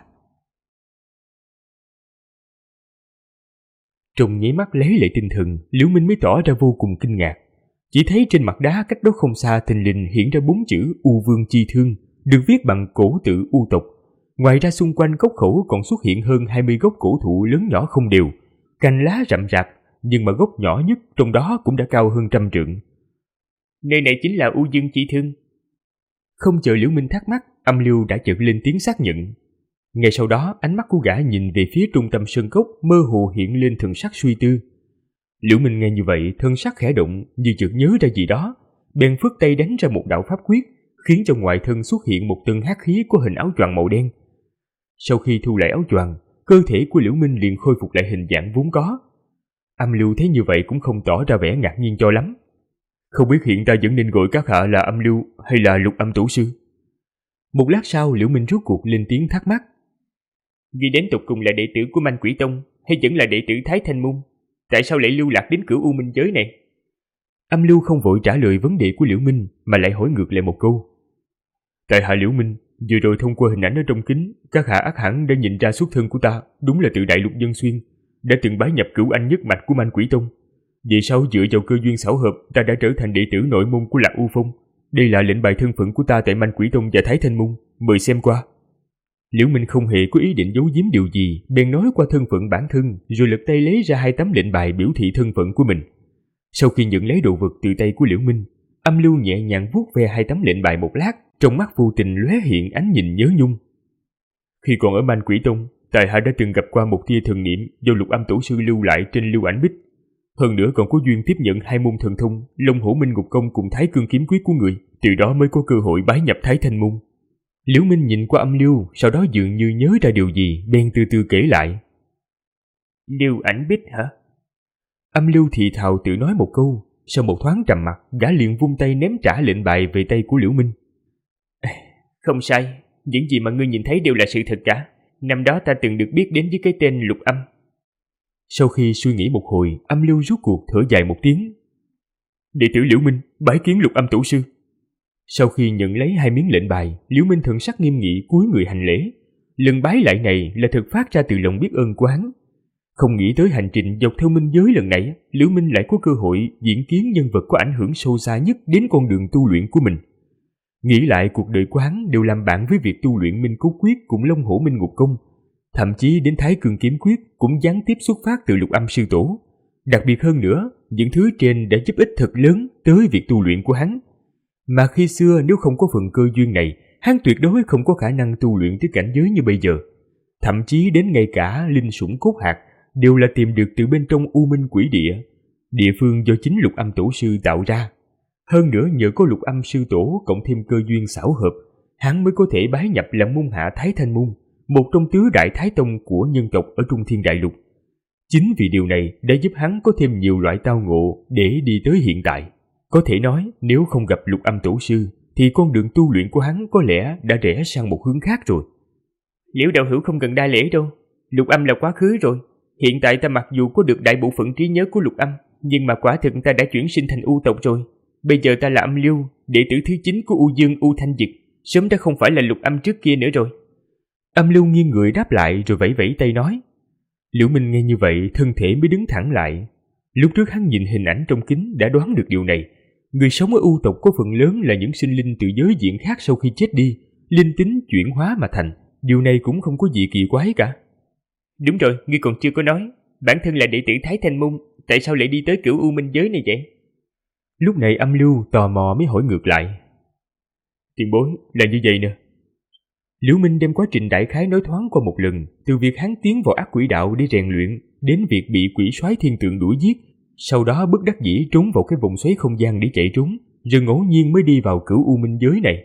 Trong nháy mắt lấy lại tinh thần, Liễu Minh mới tỏ ra vô cùng kinh ngạc. Chỉ thấy trên mặt đá cách đó không xa thình lình hiện ra 4 chữ U Vương Chi Thương, được viết bằng cổ tự U tộc. Ngoài ra xung quanh gốc khẩu còn xuất hiện hơn 20 gốc cổ thụ lớn nhỏ không đều, cành lá rậm rạp, nhưng mà gốc nhỏ nhất trong đó cũng đã cao hơn 100 trượng. Nơi này chính là U Dương Chi Thương. Không chờ Liễu Minh thắc mắc, Âm Lưu đã chợt lên tiếng xác nhận. Ngay sau đó, ánh mắt của gã nhìn về phía trung tâm sơn cốc, mơ hồ hiện lên thần sắc suy tư. Liễu Minh nghe như vậy, thân sắc khẽ động, như chợt nhớ ra gì đó, bèn phất tay đánh ra một đạo pháp quyết, khiến cho ngoại thân xuất hiện một tầng hắc khí của hình áo choàng màu đen. Sau khi thu lại áo choàng, cơ thể của Liễu Minh liền khôi phục lại hình dạng vốn có. Âm Lưu thấy như vậy cũng không tỏ ra vẻ ngạc nhiên cho lắm. Không biết hiện ta vẫn nên gọi các hạ là Âm Lưu hay là Lục Âm Tổ Sư? Một lát sau, Liễu Minh rốt cuộc lên tiếng thắc mắc. Vì đến tục cùng là đệ tử của Manh Quỷ Tông hay vẫn là đệ tử Thái Thanh Môn? Tại sao lại lưu lạc đến cửu U Minh giới này? Âm Lưu không vội trả lời vấn đề của Liễu Minh mà lại hỏi ngược lại một câu. Tại hạ Liễu Minh, vừa rồi thông qua hình ảnh ở trong kính, các hạ ắt hẳn đã nhìn ra xuất thân của ta đúng là từ Đại Lục Dân Xuyên, đã từng bái nhập cửu anh nhất mạch của Manh Quỷ Tông. Vì sau dựa vào cơ duyên xảo hợp, ta đã trở thành đệ tử nội môn của Lạc U Phong. Đây là lệnh bài thân phận của ta tại Manh Quỷ Tông và Thái Thanh Môn, mời xem qua. Liễu Minh không hề có ý định giấu giếm điều gì, bèn nói qua thân phận bản thân, rồi lật tay lấy ra 2 tấm lệnh bài biểu thị thân phận của mình. Sau khi nhận lấy đồ vật từ tay của Liễu Minh, Âm Lưu nhẹ nhàng vuốt ve 2 tấm lệnh bài một lát, trong mắt vô tình lóe hiện ánh nhìn nhớ nhung. Khi còn ở Manh Quỷ Tông, tại hạ đã từng gặp qua một tia thần niệm do Lục Âm Tổ Sư lưu lại trên lưu ảnh bích. Hơn nữa còn có duyên tiếp nhận 2 môn thần thông, Long Hổ Minh Ngục Công cùng Thái Cương Kiếm Quyết của người, từ đó mới có cơ hội bái nhập Thái Thanh Môn. Liễu Minh nhìn qua Âm Lưu, sau đó dường như nhớ ra điều gì, bèn từ từ kể lại. Lưu ảnh bích hả? Âm Lưu thì thào tự nói một câu, sau một thoáng trầm mặc, gã liền vung tay ném trả lệnh bài về tay của Liễu Minh. Không sai, những gì mà ngươi nhìn thấy đều là sự thật cả. Năm đó ta từng được biết đến với cái tên Lục Âm. Sau khi suy nghĩ một hồi, Âm Lưu rút cuộc thở dài một tiếng. Đệ tử Liễu Minh, bái kiến Lục Âm Tổ Sư. Sau khi nhận lấy 2 miếng lệnh bài, Liễu Minh thần sắc nghiêm nghị cúi người hành lễ. Lần bái lại này là thực phát ra từ lòng biết ơn của hắn. Không nghĩ tới hành trình dọc theo minh giới lần này, Liễu Minh lại có cơ hội diễn kiến nhân vật có ảnh hưởng sâu xa nhất đến con đường tu luyện của mình. Nghĩ lại cuộc đời của hắn đều làm bạn với việc tu luyện Minh Cốt Quyết cùng Long Hổ Minh Ngục Công, thậm chí đến Thái Cương Kiếm Quyết cũng gián tiếp xuất phát từ Lục Âm Sư Tổ. Đặc biệt hơn nữa, những thứ trên đã giúp ích thật lớn tới việc tu luyện của hắn. Mà khi xưa nếu không có phần cơ duyên này, hắn tuyệt đối không có khả năng tu luyện tới cảnh giới như bây giờ. Thậm chí đến ngay cả linh sủng cốt hạt đều là tìm được từ bên trong U Minh Quỷ Địa, địa phương do chính Lục Âm Tổ Sư tạo ra. Hơn nữa nhờ có Lục Âm Sư Tổ cộng thêm cơ duyên xảo hợp, hắn mới có thể bái nhập làm môn hạ Thái Thanh Môn, một trong tứ đại thái tông của nhân tộc ở Trung Thiên Đại Lục. Chính vì điều này đã giúp hắn có thêm nhiều loại tao ngộ để đi tới hiện tại. Có thể nói nếu không gặp Lục Âm Tổ Sư thì con đường tu luyện của hắn có lẽ đã rẽ sang một hướng khác rồi. Liễu đạo hữu không cần đa lễ đâu, Lục Âm là quá khứ rồi. Hiện tại ta mặc dù có được đại bộ phận trí nhớ của Lục Âm, nhưng mà quả thực ta đã chuyển sinh thành U tộc rồi. Bây giờ ta là Âm Lưu, đệ tử thứ 9 của U Dương U Thanh Dực, sớm đã không phải là Lục Âm trước kia nữa rồi. Âm Lưu nghiêng người đáp lại rồi vẫy vẫy tay nói. Liễu Minh nghe như vậy thân thể mới đứng thẳng lại. Lúc trước hắn nhìn hình ảnh trong kính đã đoán được điều này, Người sống ở u tộc có phần lớn là những sinh linh từ giới diện khác sau khi chết đi, linh tính chuyển hóa mà thành. Điều này cũng không có gì kỳ quái cả. Đúng rồi, ngươi còn chưa có nói. Bản thân là đệ tử Thái Thanh Môn, tại sao lại đi tới Cửu U Minh giới này vậy? Lúc này Âm Lưu tò mò mới hỏi ngược lại. Tiền bối, là như vậy nè. Liễu Minh đem quá trình đại khái nói thoáng qua một lần, từ việc hắn tiến vào ác quỷ đạo để rèn luyện, đến việc bị quỷ soái thiên tượng đuổi giết, sau đó bất đắc dĩ trốn vào cái vòng xoáy không gian để chạy trốn, rồi ngẫu nhiên mới đi vào Cửu U Minh giới này.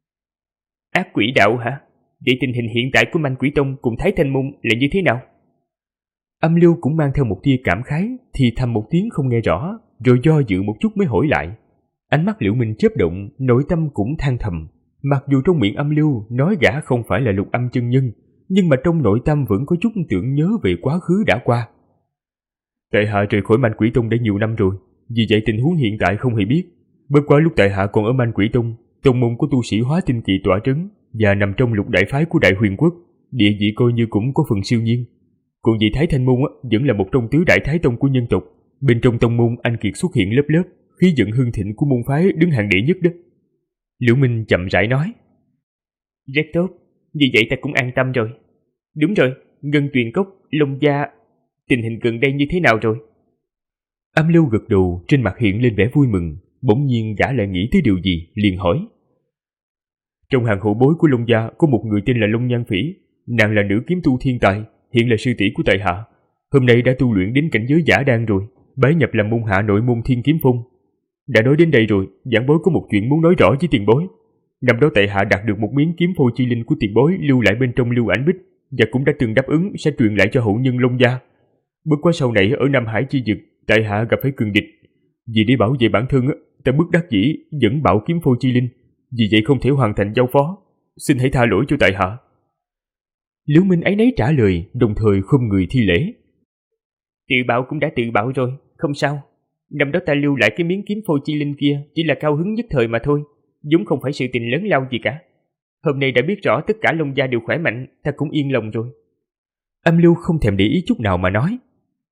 Ác quỷ đạo hả? Vậy tình hình hiện tại của Manh Quỷ Tông cùng Thái Thanh Môn là như thế nào? Âm Lưu cũng mang theo một tia cảm khái, thì thầm một tiếng không nghe rõ, rồi do dự một chút mới hỏi lại. Ánh mắt Liễu Minh chớp động, nội tâm cũng than thầm. Mặc dù trong miệng Âm Lưu nói gã không phải là Lục Âm chân nhân, nhưng mà trong nội tâm vẫn có chút tưởng nhớ về quá khứ đã qua. Tại hạ rời khỏi Manh Quỷ Tông đã nhiều năm rồi, vì vậy tình huống hiện tại không hề biết. Bất quá lúc tại hạ còn ở Manh Quỷ Tông, tông môn của tu sĩ hóa tinh kỳ tọa trấn và nằm trong lục đại phái của Đại Huyền Quốc, địa vị coi như cũng có phần siêu nhiên. Còn vì Thái Thanh Môn vẫn là một trong tứ đại thái tông của nhân tộc, bên trong tông môn anh kiệt xuất hiện lớp lớp, khí vận hưng thịnh của môn phái đứng hàng đệ nhất đó. Liễu Minh chậm rãi nói. Rất tốt, vì vậy ta cũng an tâm rồi. Đúng rồi, Ngân Tuyền Cốc, Long Gia, tình hình gần đây như thế nào rồi? Âm Lưu gật đầu, trên mặt hiện lên vẻ vui mừng, bỗng nhiên gã lại nghĩ tới điều gì, liền hỏi. Trong hàng hậu bối của Long Gia có một người tên là Long Nhan Phỉ, nàng là nữ kiếm tu thiên tài, hiện là sư tỷ của tại hạ. Hôm nay đã tu luyện đến cảnh giới giả đan rồi, bái nhập làm môn hạ nội môn Thiên Kiếm Phong. Đã nói đến đây rồi, giảng bối có một chuyện muốn nói rõ với tiền bối. Năm đó tại hạ đạt được một miếng kiếm phôi chi linh của tiền bối lưu lại bên trong lưu ảnh bích, và cũng đã từng đáp ứng sẽ truyền lại cho hậu nhân Long Gia. Bất quá sau này ở Nam Hải chi vực, tại hạ gặp phải cường địch. Vì để bảo vệ bản thân, ta bất đắc dĩ dẫn bảo kiếm phôi chi linh, vì vậy không thể hoàn thành giao phó. Xin hãy tha lỗi cho tại hạ. Liễu Minh ấy nấy trả lời, đồng thời khom người thi lễ. Tự bảo cũng đã tự bảo rồi, không sao. Năm đó ta lưu lại cái miếng kiếm phôi chi linh kia chỉ là cao hứng nhất thời mà thôi, vốn không phải sự tình lớn lao gì cả. Hôm nay đã biết rõ tất cả Long Gia đều khỏe mạnh, ta cũng yên lòng rồi. Âm Lưu không thèm để ý chút nào mà nói.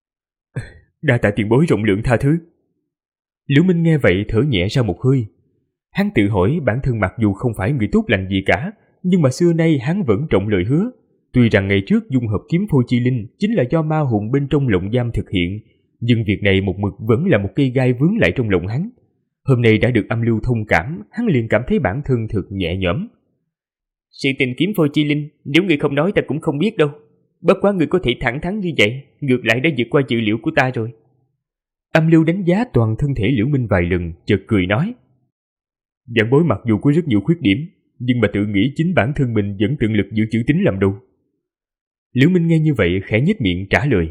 Đa tạ tiền bối rộng lượng tha thứ. Liễu Minh nghe vậy thở nhẹ ra một hơi. Hắn tự hỏi bản thân mặc dù không phải người tốt lành gì cả, nhưng mà xưa nay hắn vẫn trọng lời hứa. Tuy rằng ngày trước dung hợp kiếm phôi chi linh chính là do ma hùng bên trong lồng giam thực hiện, nhưng việc này một mực vẫn là một cây gai vướng lại trong lòng hắn. Hôm nay đã được Âm Lưu thông cảm, hắn liền cảm thấy bản thân thực nhẹ nhõm. Sự tình kiếm phôi chi linh, nếu người không nói ta cũng không biết đâu. Bất quá người có thể thẳng thắn như vậy, ngược lại đã vượt qua dự liệu của ta rồi. Âm Lưu đánh giá toàn thân thể Liễu Minh vài lần, chợt cười nói. Giảng bối mặc dù có rất nhiều khuyết điểm, nhưng mà tự nghĩ chính bản thân mình vẫn tận lực giữ chữ tín làm đâu. Liễu Minh nghe như vậy khẽ nhếch miệng trả lời.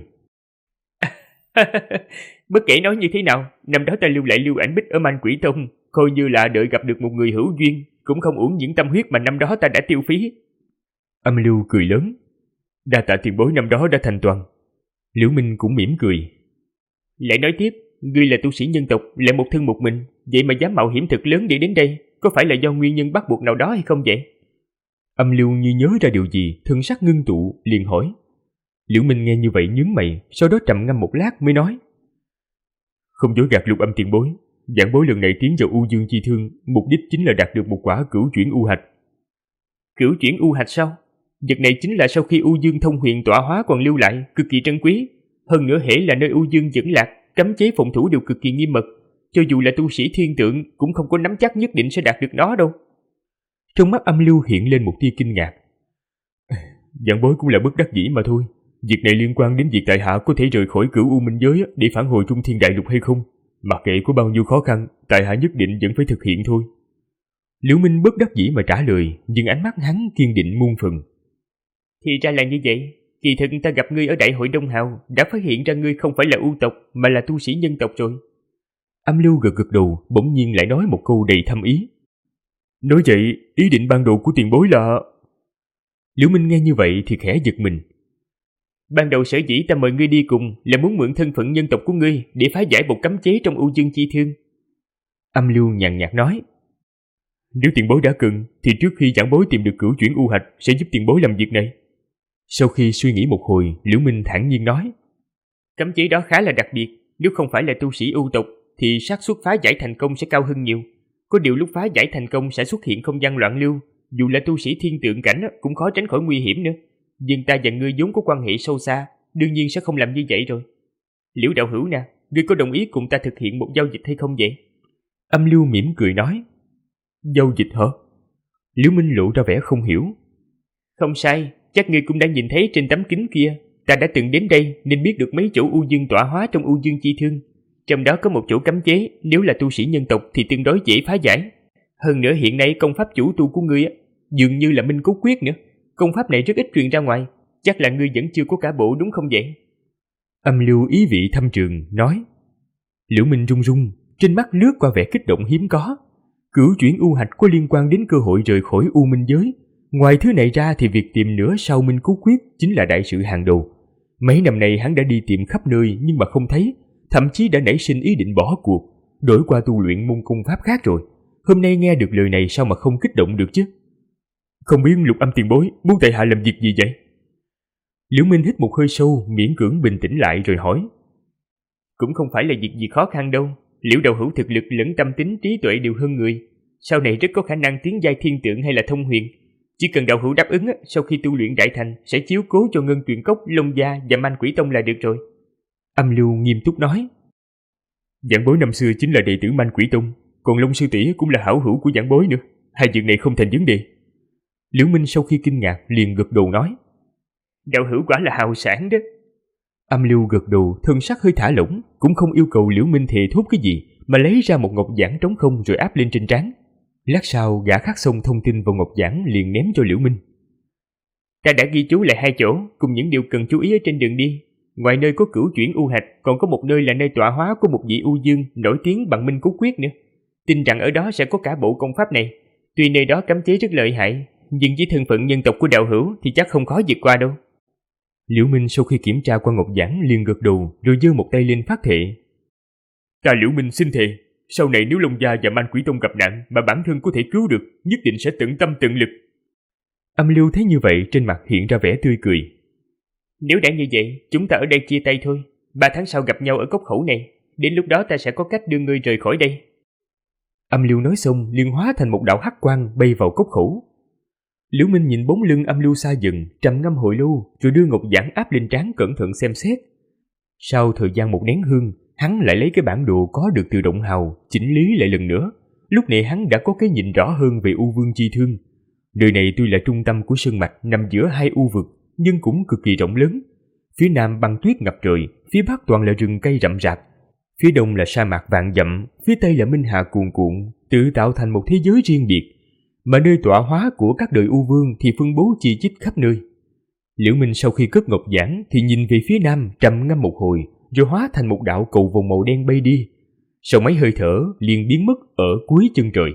Bất kể nói như thế nào, năm đó ta lưu lại lưu ảnh bích ở Manh Quỷ Tông, coi như là đợi gặp được một người hữu duyên, cũng không uổng những tâm huyết mà năm đó ta đã tiêu phí. Âm Lưu cười lớn. Đa tạ tiền bối năm đó đã thành toàn. Liễu Minh cũng mỉm cười. Lại nói tiếp, ngươi là tu sĩ nhân tộc, lại một thân một mình, vậy mà dám mạo hiểm thật lớn để đến đây, có phải là do nguyên nhân bắt buộc nào đó hay không vậy? Âm Lưu như nhớ ra điều gì, thân sắc ngưng tụ, liền hỏi. Liễu Minh nghe như vậy nhướng mày, sau đó trầm ngâm một lát mới nói. Không dối gạt Lục Âm tiền bối, giảng bối lần này tiến vào U Dương chi thương, mục đích chính là đạt được một quả cửu chuyển u hạch. Cửu chuyển u hạch sao? Vật này chính là sau khi U Dương thông huyền tọa hóa còn lưu lại, cực kỳ trân quý. Hơn nữa hễ là nơi U Dương dẫn lạc, cấm chế phòng thủ đều cực kỳ nghiêm mật, cho dù là tu sĩ thiên tượng cũng không có nắm chắc nhất định sẽ đạt được nó đâu. Trong mắt Âm Lưu hiện lên một tia kinh ngạc. Giảng bối cũng là bất đắc dĩ mà thôi. Việc này liên quan đến việc tại hạ có thể rời khỏi Cửu U Minh giới để phản hồi Trung Thiên Đại Lục hay không. Mặc kệ có bao nhiêu khó khăn, tại hạ nhất định vẫn phải thực hiện thôi. Liễu Minh bất đắc dĩ mà trả lời, nhưng ánh mắt hắn kiên định muôn phần. Thì ra là như vậy. Kỳ thực ta gặp ngươi ở Đại hội Đông Hào, đã phát hiện ra ngươi không phải là U tộc mà là tu sĩ nhân tộc rồi. Âm Lưu gật gật đầu, bỗng nhiên lại nói một câu đầy thâm ý. Nói vậy, ý định ban đầu của tiền bối là... Liễu Minh nghe như vậy thì khẽ giật mình. Ban đầu sở dĩ ta mời ngươi đi cùng là muốn mượn thân phận nhân tộc của ngươi để phá giải một cấm chế trong U Dương chi thương. Âm Lưu nhàn nhạt nói. Nếu tiền bối đã cần, thì trước khi giảng bối tìm được cửu chuyển u hạch sẽ giúp tiền bối làm việc này. Sau khi suy nghĩ một hồi, Liễu Minh thản nhiên nói. Cấm chế đó khá là đặc biệt, nếu không phải là tu sĩ U tộc, thì xác suất phá giải thành công sẽ cao hơn nhiều. Có điều lúc phá giải thành công sẽ xuất hiện không gian loạn lưu, dù là tu sĩ thiên tượng cảnh cũng khó tránh khỏi nguy hiểm nữa. Nhưng ta và ngươi vốn có quan hệ sâu xa, đương nhiên sẽ không làm như vậy rồi. Liễu đạo hữu nè, ngươi có đồng ý cùng ta thực hiện một giao dịch hay không vậy? Âm Lưu mỉm cười nói. Giao dịch hả? Liễu Minh lộ ra vẻ không hiểu. Không sai, chắc ngươi cũng đã nhìn thấy trên tấm kính kia. Ta đã từng đến đây nên biết được mấy chỗ u dương tọa hóa trong u dương chi thương. Trong đó có một chỗ cấm chế, nếu là tu sĩ nhân tộc thì tương đối dễ phá giải. Hơn nữa hiện nay công pháp chủ tu của ngươi dường như là Minh Cốt Quyết nữa. Công pháp này rất ít truyền ra ngoài, chắc là ngươi vẫn chưa có cả bộ đúng không vậy? Âm Lưu ý vị thâm trường nói. Liễu Minh run run, trên mắt lướt qua vẻ kích động hiếm có. Cửu chuyển u hạch có liên quan đến cơ hội rời khỏi u minh giới. Ngoài thứ này ra thì việc tìm nửa sau Minh Cốt Quyết chính là đại sự hàng đầu. Mấy năm nay hắn đã đi tìm khắp nơi nhưng mà không thấy, thậm chí đã nảy sinh ý định bỏ cuộc, đổi qua tu luyện môn công pháp khác rồi. Hôm nay nghe được lời này sao mà không kích động được chứ? Không biết Lục Âm tiền bối muốn tại hạ làm việc gì vậy? Liễu Minh hít một hơi sâu, miễn cưỡng bình tĩnh lại rồi hỏi. Cũng không phải là việc gì khó khăn đâu. Liễu đạo hữu thực lực lẫn tâm tính trí tuệ đều hơn người, sau này rất có khả năng tiến giai thiên tượng hay là thông huyền. Chỉ cần đạo hữu đáp ứng, sau khi tu luyện đại thành sẽ chiếu cố cho Ngân Tuyền Cốc, Long Gia và Man Quỷ Tông là được rồi. Âm Lưu nghiêm túc nói. Giảng bối năm xưa chính là đệ tử Man Quỷ Tông, còn Long sư tỷ cũng là hảo hữu của giảng bối nữa. Hai việc này không thành vấn đề. Liễu Minh sau khi kinh ngạc liền gật đầu nói. Đạo hữu quả là hào sản đó. Âm Lưu gật đầu, thân sắc hơi thả lỏng, cũng không yêu cầu Liễu Minh thề thốt cái gì, mà lấy ra một ngọc giản trống không rồi áp lên trên trán. Lát sau gã khắc xong thông tin vào ngọc giản liền ném cho Liễu Minh. Ta đã ghi chú lại 2 chỗ cùng những điều cần chú ý ở trên đường đi. Ngoài nơi có cửu chuyển u hạch, còn có một nơi là nơi tọa hóa của một vị u dương nổi tiếng bằng Minh Cốt Quyết nữa. Tin rằng ở đó sẽ có cả bộ công pháp này. Tuy nơi đó cấm chế rất lợi hại, nhưng với thân phận nhân tộc của đạo hữu thì chắc không khó vượt qua đâu. Liễu Minh sau khi kiểm tra qua ngọc giản liền gật đầu rồi giơ một tay lên phát thệ. Ta Liễu Minh xin thề, sau này nếu Long Gia và Man Quỷ Tông gặp nạn mà bản thân có thể cứu được, nhất định sẽ tận tâm tận lực. Âm Lưu thấy như vậy trên mặt hiện ra vẻ tươi cười. Nếu đã như vậy, chúng ta ở đây chia tay thôi. 3 tháng sau gặp nhau ở cốc khẩu này, đến lúc đó ta sẽ có cách đưa ngươi rời khỏi đây. Âm Lưu nói xong liền hóa thành một đạo hắc quang bay vào cốc khẩu. Liễu Minh nhìn bóng lưng Âm Lưu xa dần, trầm ngâm hồi lâu rồi đưa ngọc giản áp lên trán cẩn thận xem xét. Sau thời gian một nén hương, hắn lại lấy cái bản đồ có được từ Động Hào chỉnh lý lại lần nữa. Lúc này hắn đã có cái nhìn rõ hơn về U Vương Chi Thương. Nơi này tuy là trung tâm của sơn mạch nằm giữa 2 u vực, nhưng cũng cực kỳ rộng lớn. Phía nam băng tuyết ngập trời, phía bắc toàn là rừng cây rậm rạp. Phía đông là sa mạc vạn dặm, phía tây là minh hà cuồn cuộn, tự tạo thành một thế giới riêng biệt. Mà nơi tọa hóa của các đời U Vương thì phân bố chi chít khắp nơi. Liễu Minh sau khi cất ngọc giản thì nhìn về phía nam trầm ngâm một hồi, rồi hóa thành một đạo cầu vồng màu đen bay đi. Sau mấy hơi thở liền biến mất ở cuối chân trời.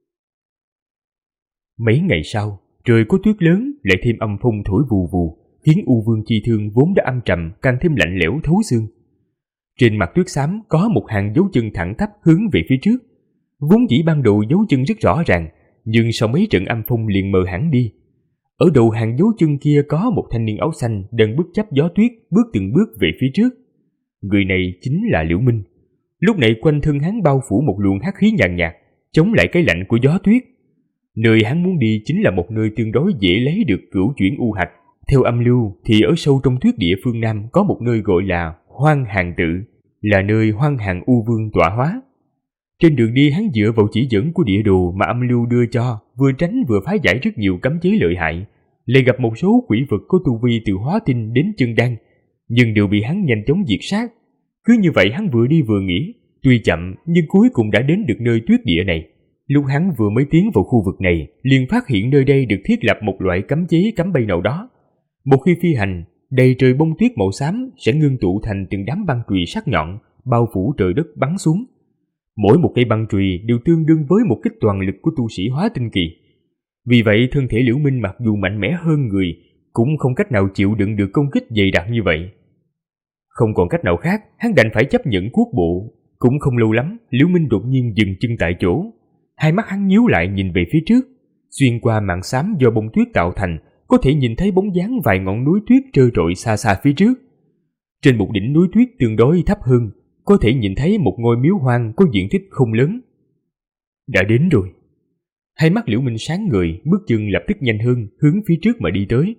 Mấy ngày sau, trời có tuyết lớn, lại thêm âm phong thổi vù vù, khiến U Vương Chi Thương vốn đã âm trầm càng thêm lạnh lẽo thấu xương. Trên mặt tuyết xám có một hàng dấu chân thẳng tắp hướng về phía trước. Vốn dĩ ban đầu dấu chân rất rõ ràng, nhưng sau mấy trận âm phong liền mờ hẳn đi. Ở đầu hàng dấu chân kia có một thanh niên áo xanh đang bất chấp gió tuyết bước từng bước về phía trước. Người này chính là Liễu Minh. Lúc này quanh thân hắn bao phủ một luồng hắc khí nhàn nhạt, chống lại cái lạnh của gió tuyết. Nơi hắn muốn đi chính là một nơi tương đối dễ lấy được cửu chuyển u hạch. Theo Âm Lưu thì ở sâu trong tuyết địa phương Nam có một nơi gọi là Hoang Hàng Tự, là nơi Hoang Hàng U Vương tọa hóa. Trên đường đi hắn dựa vào chỉ dẫn của địa đồ mà Âm Lưu đưa cho, vừa tránh vừa phá giải rất nhiều cấm chế lợi hại, lại gặp một số quỷ vật có tu vi từ hóa tinh đến chân đan, nhưng đều bị hắn nhanh chóng diệt sát. Cứ như vậy hắn vừa đi vừa nghĩ, tuy chậm nhưng cuối cùng đã đến được nơi tuyết địa này. Lúc hắn vừa mới tiến vào khu vực này, liền phát hiện nơi đây được thiết lập một loại cấm chế cấm bay nào đó. Một khi phi hành, đầy trời bông tuyết màu xám sẽ ngưng tụ thành từng đám băng chùy sắc nhọn, bao phủ trời đất bắn xuống. Mỗi một cây băng chùy đều tương đương với một kích toàn lực của tu sĩ hóa tinh kỳ. Vì vậy thân thể Liễu Minh mặc dù mạnh mẽ hơn người, cũng không cách nào chịu đựng được công kích dày đặc như vậy. Không còn cách nào khác, hắn đành phải chấp nhận cuốc bộ. Cũng không lâu lắm, Liễu Minh đột nhiên dừng chân tại chỗ. Hai mắt hắn nhíu lại nhìn về phía trước. Xuyên qua màn xám do bông tuyết tạo thành, có thể nhìn thấy bóng dáng vài ngọn núi tuyết trơ trọi xa xa phía trước. Trên một đỉnh núi tuyết tương đối thấp hơn, có thể nhìn thấy một ngôi miếu hoang có diện tích không lớn. Đã đến rồi. Hai mắt Liễu Minh sáng ngời, bước chân lập tức nhanh hơn, hướng phía trước mà đi tới.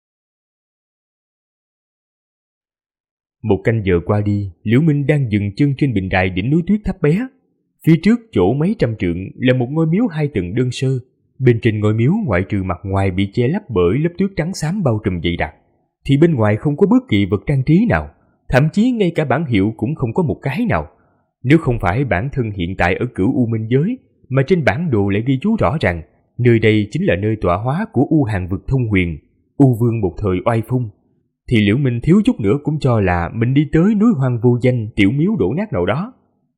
Một canh giờ qua đi, Liễu Minh đang dừng chân trên bình đài đỉnh núi tuyết thấp bé. Phía trước chỗ mấy trăm trượng là một ngôi miếu 2 tầng đơn sơ. Bên trên ngôi miếu, ngoại trừ mặt ngoài bị che lấp bởi lớp tuyết trắng xám bao trùm dày đặc, thì bên ngoài không có bất kỳ vật trang trí nào, thậm chí ngay cả bảng hiệu cũng không có một cái nào. Nếu không phải bản thân hiện tại ở Cửu U Minh Giới, mà trên bản đồ lại ghi chú rõ ràng nơi đây chính là nơi tọa hóa của U Hàn vực Thông Huyền, U Vương một thời oai phong, thì Liễu Minh thiếu chút nữa cũng cho là mình đi tới núi hoang vô danh, tiểu miếu đổ nát nào đó.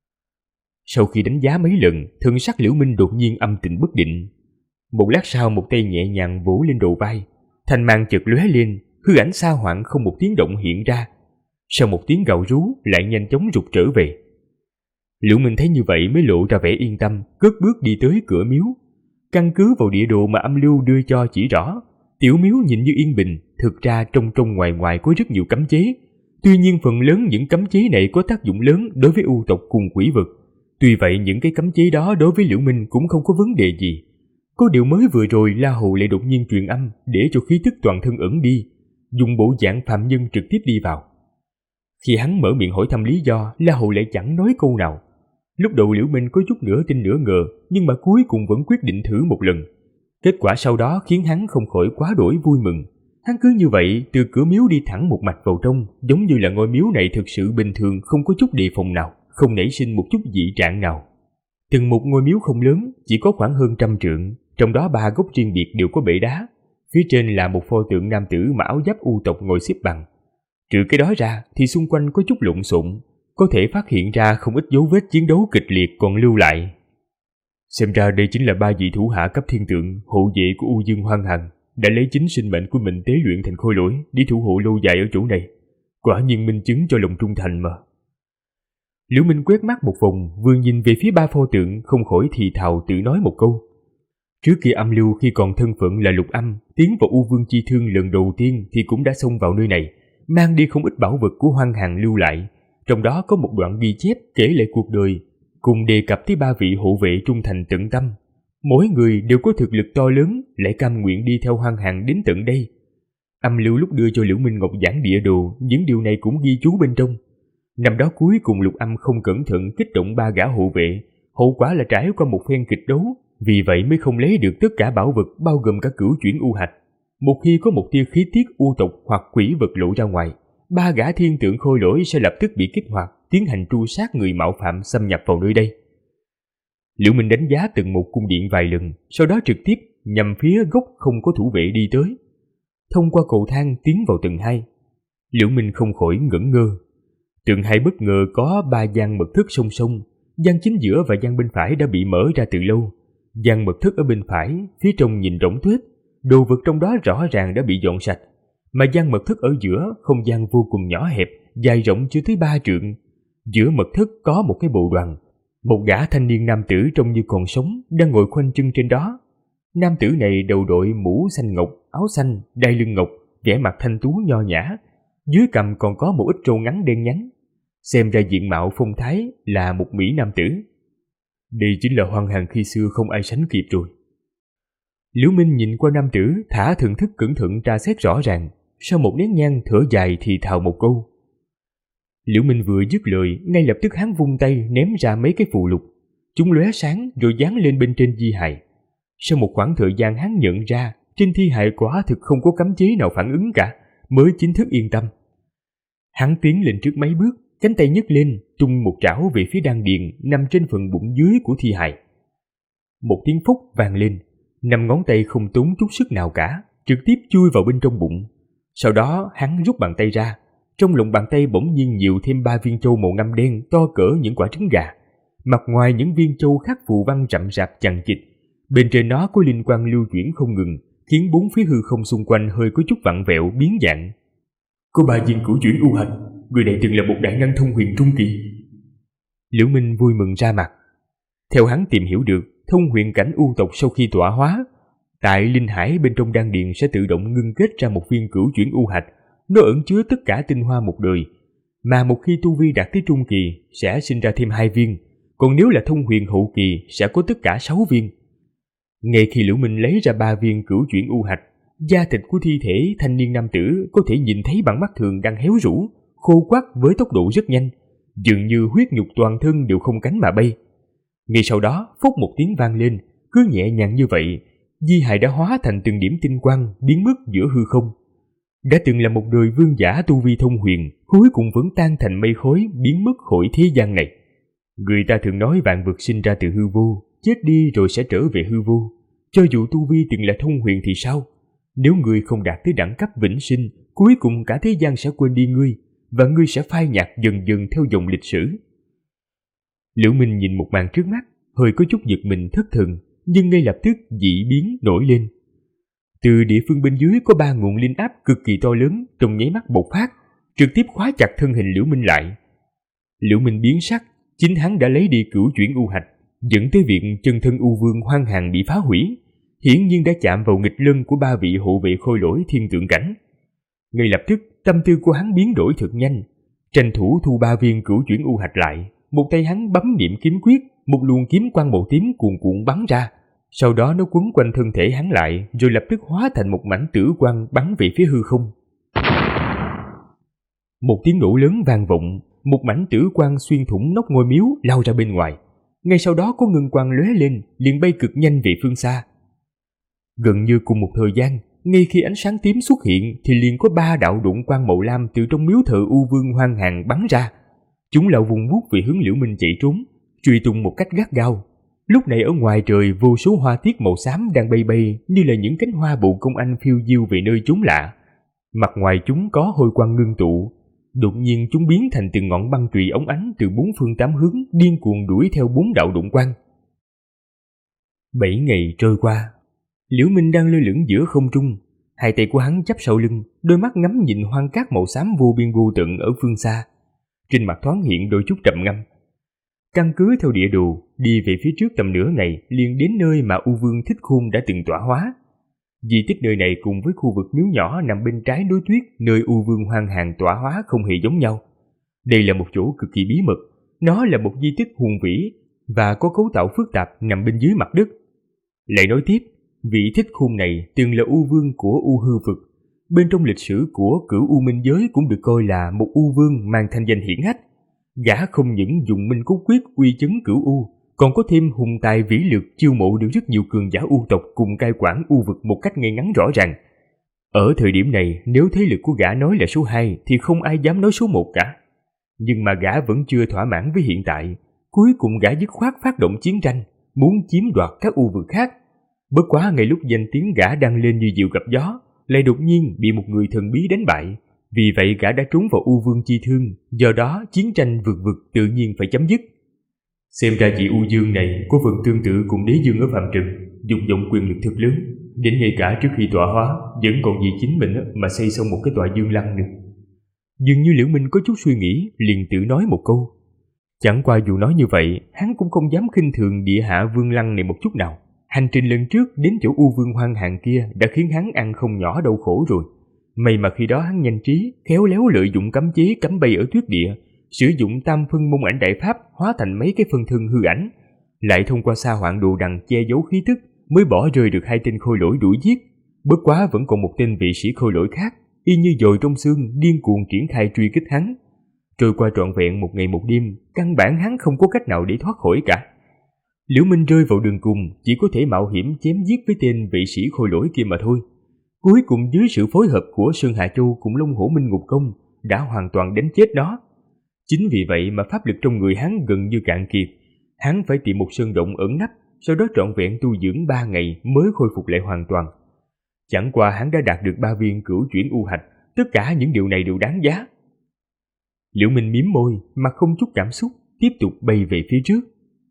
Sau khi đánh giá mấy lần, thần sắc Liễu Minh đột nhiên âm tình bất định. Một lát sau, một tay nhẹ nhàng vỗ lên đầu vai, thanh mang chợt lóe lên, hư ảnh xa hoảng không một tiếng động hiện ra. Sau một tiếng gào rú, lại nhanh chóng rụt trở về. Liễu Minh thấy như vậy mới lộ ra vẻ yên tâm, cất bước đi tới cửa miếu. Căn cứ vào địa đồ mà âm lưu đưa cho chỉ rõ, tiểu miếu nhìn như yên bình, thực ra trong ngoài ngoài có rất nhiều cấm chế. Tuy nhiên phần lớn những cấm chế này có tác dụng lớn đối với u tộc cùng quỷ vực. Tuy vậy những cái cấm chế đó đối với Liễu Minh cũng không có vấn đề gì. Có điều mới vừa rồi La Hầu lại đột nhiên truyền âm để cho khí tức toàn thân ẩn đi, dùng bộ dạng phạm nhân trực tiếp đi vào. Khi hắn mở miệng hỏi thăm lý do, La Hầu lại chẳng nói câu nào. Lúc đầu Liễu Minh có chút nửa tin nửa ngờ, nhưng mà cuối cùng vẫn quyết định thử một lần. Kết quả sau đó khiến hắn không khỏi quá đỗi vui mừng. Hắn cứ như vậy từ cửa miếu đi thẳng một mạch vào trong, giống như là ngôi miếu này thực sự bình thường, không có chút đề phòng nào, không nảy sinh một chút dị trạng nào. Từng một ngôi miếu không lớn, chỉ có khoảng hơn 100 trượng, trong đó 3 góc riêng biệt đều có bệ đá. Phía trên là một pho tượng nam tử mặc áo giáp u tộc ngồi xếp bằng. Trừ cái đó ra thì xung quanh có chút lộn xộn, có thể phát hiện ra không ít dấu vết chiến đấu kịch liệt còn lưu lại. Xem ra đây chính là 3 vị thủ hạ cấp thiên tượng, hộ vệ của U Dương Hoang Hằng, đã lấy chính sinh mệnh của mình tế luyện thành khôi lỗi để thủ hộ lâu dài ở chỗ này. Quả nhiên minh chứng cho lòng trung thành mà. Liễu Minh quét mắt một vòng, vừa nhìn về phía 3 pho tượng, không khỏi thì thào tự nói một câu. Trước kia âm lưu khi còn thân phận là Lục Âm, tiến vào U Vương Chi Thương lần đầu tiên thì cũng đã xông vào nơi này, mang đi không ít bảo vật của Hoang Hằng lưu lại. Trong đó có một đoạn ghi chép kể lại cuộc đời, cùng đề cập tới 3 vị hộ vệ trung thành tận tâm. Mỗi người đều có thực lực to lớn, lại cam nguyện đi theo Hoang Hằng đến tận đây. Âm lưu lúc đưa cho Liễu Minh Ngọc giảng địa đồ, những điều này cũng ghi chú bên trong. Năm đó cuối cùng Lục Âm không cẩn thận kích động 3 gã hộ vệ, hậu quả là trải qua một phen kịch đấu, vì vậy mới không lấy được tất cả bảo vật bao gồm cả cửu chuyển u hạch. Một khi có một tia khí tiết u tộc hoặc quỷ vật lộ ra ngoài, 3 gã thiên tượng khôi lỗi sẽ lập tức bị kích hoạt, tiến hành tru sát người mạo phạm xâm nhập vào nơi đây. Liễu Minh đánh giá từng một cung điện vài lần, sau đó trực tiếp nhằm phía góc không có thủ vệ đi tới. Thông qua cầu thang tiến vào tầng 2, Liễu Minh không khỏi ngẩn ngơ. Tầng 2 bất ngờ có 3 gian mật thất song song, gian chính giữa và gian bên phải đã bị mở ra từ lâu. Gian mật thất ở bên phải, phía trong nhìn rỗng tuếch, đồ vật trong đó rõ ràng đã bị dọn sạch. Mà gian mật thất ở giữa, không gian vô cùng nhỏ hẹp, dài rộng chưa tới 3 trượng. Giữa mật thất có một cái bộ đoàn, một gã thanh niên nam tử trông như còn sống đang ngồi khoanh chân trên đó. Nam tử này đầu đội mũ xanh ngọc, áo xanh, đai lưng ngọc, vẻ mặt thanh tú nho nhã, dưới cằm còn có một ít râu ngắn đen nhánh. Xem ra diện mạo phong thái là một mỹ nam tử. Đây chính là Hoang Hằng khi xưa không ai sánh kịp rồi. Liễu Minh nhìn qua nam tử, thả thần thức cẩn thận tra xét rõ ràng, sau một nén nhang thở dài thì thào một câu. Liễu Minh vừa dứt lời, ngay lập tức hắn vung tay ném ra mấy cái phù lục. Chúng lóe sáng rồi dán lên bên trên di hài. Sau một khoảng thời gian hắn nhận ra trên thi hài quả thực không có cấm chế nào phản ứng cả, mới chính thức yên tâm. Hắn tiến lên trước mấy bước, cánh tay nhấc lên, tung một trảo về phía đan điền nằm trên phần bụng dưới của thi hài. Một tiếng phốc vang lên, 5 ngón tay không tốn chút sức nào cả, trực tiếp chui vào bên trong bụng. Sau đó hắn rút bàn tay ra, trong lòng bàn tay bỗng nhiên nhiều thêm 3 viên châu màu ngăm đen to cỡ những quả trứng gà. Mặt ngoài những viên châu khắc phù văn rậm rạp chằng chịt, bên trên nó có linh quang lưu chuyển không ngừng, khiến 4 phía hư không xung quanh hơi có chút vặn vẹo biến dạng. Có 3 viên cửu chuyển u hạch, người này từng là một đại năng thông huyền trung kỳ. Liễu Minh vui mừng ra mặt. Theo hắn tìm hiểu được, thông huyền cảnh u tộc sau khi tọa hóa, tại linh hải bên trong đan điền sẽ tự động ngưng kết ra một viên cửu chuyển u hạch. Nó ẩn chứa tất cả tinh hoa một đời. Mà một khi tu vi đạt tới trung kỳ sẽ sinh ra thêm 2 viên, còn nếu là thông huyền hậu kỳ sẽ có tất cả 6 viên. Ngay khi Liễu Minh lấy ra 3 viên cửu chuyển u hạch, da thịt của thi thể thanh niên nam tử có thể nhìn thấy bằng mắt thường đang héo rũ, khô quắt với tốc độ rất nhanh, dường như huyết nhục toàn thân đều không cánh mà bay. Ngay sau đó, phốc một tiếng vang lên, cứ nhẹ nhàng như vậy, di hài đã hóa thành từng điểm tinh quang biến mất giữa hư không. Đã từng là một đời vương giả tu vi thông huyền, cuối cùng vẫn tan thành mây khói biến mất khỏi thế gian này. Người ta thường nói vạn vật sinh ra từ hư vô, chết đi rồi sẽ trở về hư vô. Cho dù tu vi từng là thông huyền thì sao? Nếu ngươi không đạt tới đẳng cấp vĩnh sinh, cuối cùng cả thế gian sẽ quên đi ngươi, và ngươi sẽ phai nhạt dần dần theo dòng lịch sử. Liễu Minh nhìn một màn trước mắt, hơi có chút giật mình thất thần, nhưng ngay lập tức dị biến nổi lên. Từ địa phương bên dưới có 3 nguồn linh áp cực kỳ to lớn trong nháy mắt bộc phát, trực tiếp khóa chặt thân hình Liễu Minh lại. Liễu Minh biến sắc, chính hắn đã lấy đi cửu chuyển u hạch, dẫn tới việc chân thân U Vương Hoang Hàn bị phá hủy, hiển nhiên đã chạm vào nghịch lân của 3 vị hộ vệ khôi lỗi thiên tượng cảnh. Ngay lập tức tâm tư của hắn biến đổi thật nhanh, tranh thủ thu 3 viên cửu chuyển u hạch lại, một tay hắn bấm niệm kiếm quyết, một luồng kiếm quang màu tím cuồn cuộn bắn ra, sau đó nó quấn quanh thân thể hắn lại, rồi lập tức hóa thành một mảnh tử quang bắn về phía hư không. Một tiếng nổ lớn vang vọng, một mảnh tử quang xuyên thủng nóc ngôi miếu lao ra bên ngoài. Ngay sau đó có ngân quang lóe lên, liền bay cực nhanh về phương xa. Gần như cùng một thời gian, ngay khi ánh sáng tím xuất hiện thì liền có 3 đạo độn quang màu lam từ trong miếu thờ U Vương Hoang Hàn bắn ra. Chúng lao vùng vút về hướng Liễu Minh chạy trốn, truy tung một cách gắt gao. Lúc này ở ngoài trời vô số hoa tiết màu xám đang bay bay như là những cánh hoa bộ công anh phiêu diêu về nơi chốn lạ. Mặt ngoài chúng có hôi quang ngưng tụ, đột nhiên chúng biến thành từng ngọn băng chùy óng ánh từ 4 phương 8 hướng điên cuồng đuổi theo 4 đạo độn quang. 7 ngày trôi qua, Liễu Minh đang lơ lửng giữa không trung, hai tay của hắn chắp sau lưng, đôi mắt ngắm nhìn hoang cát màu xám vô biên vô tận ở phương xa. Trên mặt thoáng hiện đôi chút trầm ngâm. Căn cứ theo địa đồ, đi về phía trước tầm nửa ngày liền đến nơi mà U Vương Thích Khôn đã từng tọa hóa. Di tích nơi này cùng với khu vực miếu nhỏ nằm bên trái núi tuyết nơi U Vương Hoang Hàn tọa hóa không hề giống nhau. Đây là một chỗ cực kỳ bí mật, nó là một di tích hùng vĩ và có cấu tạo phức tạp nằm bên dưới mặt đất. Lại nói tiếp, vị Thích Khôn này từng là U Vương của U Hư vực. Bên trong lịch sử của Cửu U Minh giới cũng được coi là một U Vương mang thanh danh hiển hách. Gã không những dùng Minh Cốt Quyết uy chấn Cửu U, còn có thêm hùng tài vĩ lược chiêu mộ được rất nhiều cường giả U tộc cùng cai quản U vực một cách ngay ngắn rõ ràng. Ở thời điểm này, nếu thế lực của gã nói là số 2 thì không ai dám nói số 1 cả. Nhưng mà gã vẫn chưa thỏa mãn với hiện tại, cuối cùng gã dứt khoát phát động chiến tranh, muốn chiếm đoạt các U vực khác. Bất quá ngay lúc danh tiếng gã đang lên như diều gặp gió, lại đột nhiên bị một người thần bí đánh bại. Vì vậy gã đã trốn vào U Vương chi thương, do đó chiến tranh vực vực tự nhiên phải chấm dứt. Xem ra vị U Dương này có phần tương tự cùng Đế Dương ở phàm trần, dục vọng quyền lực thật lớn, đến ngay cả trước khi tọa hóa vẫn còn vì chính mình mà xây xong một cái tòa Dương Lăng nữa. Dường như Liễu Minh có chút suy nghĩ, liền tự nói một câu. Chẳng qua dù nói như vậy, hắn cũng không dám khinh thường địa hạ Vương Lăng này một chút nào. Hành trình lần trước đến chỗ U Vương Hoang Hàn kia đã khiến hắn ăn không nhỏ đau khổ rồi. May mà khi đó hắn nhanh trí, khéo léo lợi dụng cấm chế cấm bay ở tuyết địa, sử dụng tam phân môn ảnh đại pháp hóa thành mấy cái phân thân hư ảnh, lại thông qua sa hoạn đồ đằng che giấu khí tức, mới bỏ rơi được 2 tên khôi lỗi đuổi giết. Bất quá vẫn còn một tên vị sĩ khôi lỗi khác, y như dồi trong xương điên cuồng triển khai truy kích hắn. Trôi qua trọn vẹn 1 ngày 1 đêm, căn bản hắn không có cách nào để thoát khỏi cả. Liễu Minh rơi vào đường cùng, chỉ có thể mạo hiểm chém giết với tên vị sĩ khôi lỗi kia mà thôi. Cuối cùng dưới sự phối hợp của Sơn Hà Châu cùng Long Hổ Minh Ngục Công đã hoàn toàn đánh chết nó. Chính vì vậy mà pháp lực trong người hắn gần như cạn kiệt. Hắn phải tìm một sơn động ẩn nấp, sau đó trọn vẹn tu dưỡng 3 ngày mới khôi phục lại hoàn toàn. Chẳng qua hắn đã đạt được 3 viên cửu chuyển u hạch, tất cả những điều này đều đáng giá. Liễu Minh mím môi, mặt không chút cảm xúc, tiếp tục bay về phía trước.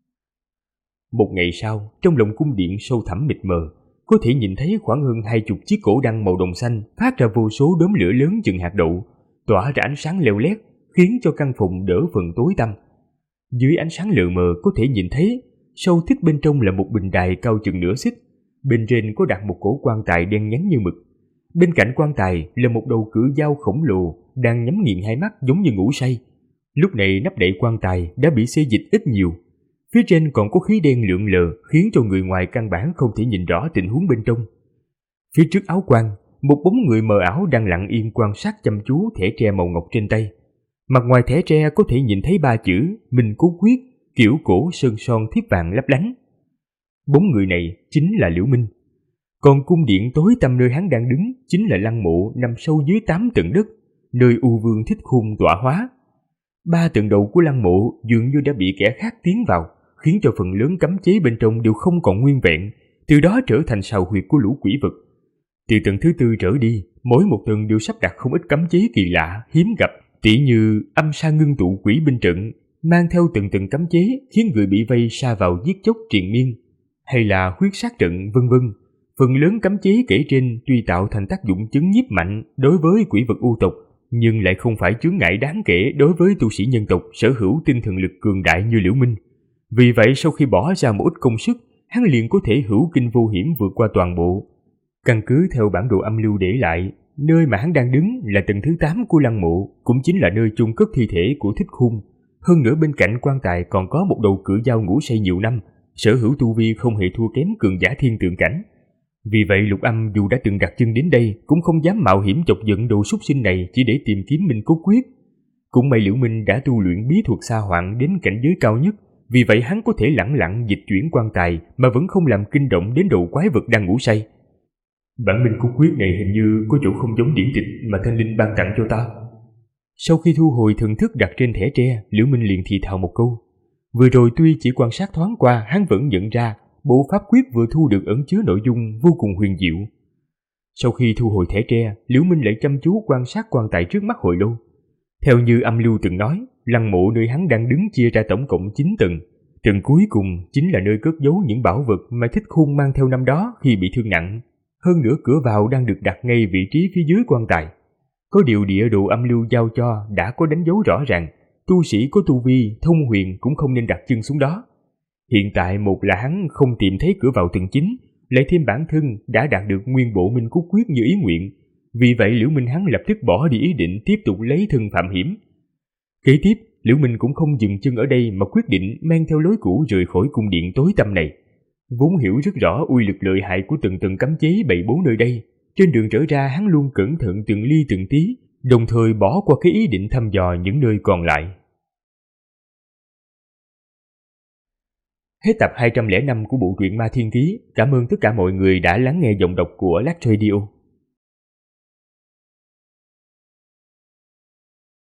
Một ngày sau, trong lòng cung điện sâu thẳm mịt mờ, có thể nhìn thấy khoảng hơn 20 chiếc cổ đăng màu đồng xanh phát ra vô số đốm lửa lớn chừng hạt đậu, tỏa ra ánh sáng leo lét, khiến cho căn phòng đỡ phần tối tăm. Dưới ánh sáng lờ mờ có thể nhìn thấy, sâu thít bên trong là một bình đài cao chừng nửa xích, bên trên có đặt một cổ quan tài đen nhánh như mực. Bên cạnh quan tài là một đầu cự dao khổng lồ đang nhắm nghiền hai mắt giống như ngủ say. Lúc này nắp đậy quan tài đã bị xê dịch ít nhiều. Phía trên còn có khí đen lượn lờ khiến cho người ngoài căn bản không thể nhìn rõ tình huống bên trong. Phía trước áo quan, một bóng người mờ ảo đang lặng yên quan sát chăm chú thẻ tre màu ngọc trên tay. Mặt ngoài thẻ tre có thể nhìn thấy 3 chữ Minh Cố Quyết, kiểu cổ sơn son thiếp vàng lấp lánh. Bóng người này chính là Liễu Minh. Còn cung điện tối tăm nơi hắn đang đứng chính là lăng mộ nằm sâu dưới 8 tầng đất, nơi U Vương Thích Khôn tọa hóa. 3 tầng đầu của lăng mộ dường như đã bị kẻ khác tiến vào, khiến cho phần lớn cấm chế bên trong đều không còn nguyên vẹn, từ đó trở thành sào huyệt của lũ quỷ vật. Từ tầng thứ 4 trở đi, mỗi một tầng đều sắp đặt không ít cấm chế kỳ lạ, hiếm gặp, tỉ như âm sa ngưng tụ quỷ binh trận, mang theo từng từng cấm chế khiến người bị vây sa vào giết chóc triền miên, hay là huyết sát trận vân vân. Phần lớn cấm chế kể trên tuy tạo thành tác dụng chấn nhiếp mạnh đối với quỷ vật u tộc, nhưng lại không phải chướng ngại đáng kể đối với tu sĩ nhân tộc sở hữu tinh thần lực cường đại như Liễu Minh. Vì vậy sau khi bỏ ra một ít công sức, hắn liền có thể hữu kinh vô hiểm vượt qua toàn bộ. Căn cứ theo bản đồ âm lưu để lại, nơi mà hắn đang đứng là tầng thứ 8 của lăng mộ, cũng chính là nơi chôn cất thi thể của Thích Khôn. Hơn nữa bên cạnh quan tài còn có một đầu cự dao ngủ say nhiều năm, sở hữu tu vi không hề thua kém cường giả thiên tượng cảnh. Vì vậy Lục Âm dù đã từng đặt chân đến đây cũng không dám mạo hiểm chọc giận đồ súc sinh này chỉ để tìm kiếm Minh Cố Quyết. Cũng may Liễu Minh đã tu luyện bí thuật sa hoạn đến cảnh giới cao nhất, vì vậy hắn có thể lẳng lặng dịch chuyển quan tài mà vẫn không làm kinh động đến đầu quái vật đang ngủ say. Bản Minh Cố Quyết này hình như có chỗ không giống điển tịch mà Thanh Linh ban tặng cho ta. Sau khi thu hồi thần thức đặt trên thẻ tre, Liễu Minh liền thì thào một câu. Vừa rồi tuy chỉ quan sát thoáng qua, hắn vẫn nhận ra bộ pháp quyết vừa thu được ẩn chứa nội dung vô cùng huyền diệu. Sau khi thu hồi thẻ tre, Liễu Minh lại chăm chú quan sát quan tài trước mắt hồi lâu. Theo như âm lưu từng nói, lăng mộ nơi hắn đang đứng chia ra tổng cộng 9 tầng. Tầng cuối cùng chính là nơi cất giấu những bảo vật mà Thích Khôn mang theo năm đó khi bị thương nặng. Hơn nữa cửa vào đang được đặt ngay vị trí phía dưới quan tài. Có điều địa đồ âm lưu giao cho đã có đánh dấu rõ ràng, tu sĩ có tu vi, thông huyền cũng không nên đặt chân xuống đó. Hiện tại một là hắn không tìm thấy cửa vào tầng 9, lại thêm bản thân đã đạt được nguyên bộ Minh Cố Quyết như ý nguyện. Vì vậy Liễu Minh hắn lập tức bỏ đi ý định tiếp tục lấy thân phạm hiểm. Kế tiếp, Liễu Minh cũng không dừng chân ở đây mà quyết định mang theo lối cũ rời khỏi cung điện tối tăm này. Vốn hiểu rất rõ uy lực lợi hại của từng từng cấm chế bày bố nơi đây, trên đường trở ra hắn luôn cẩn thận từng ly từng tí, đồng thời bỏ qua cái ý định thăm dò những nơi còn lại. Hết tập 205 của bộ truyện Ma Thiên Ký. Cảm ơn tất cả mọi người đã lắng nghe giọng đọc của Lắc Radio.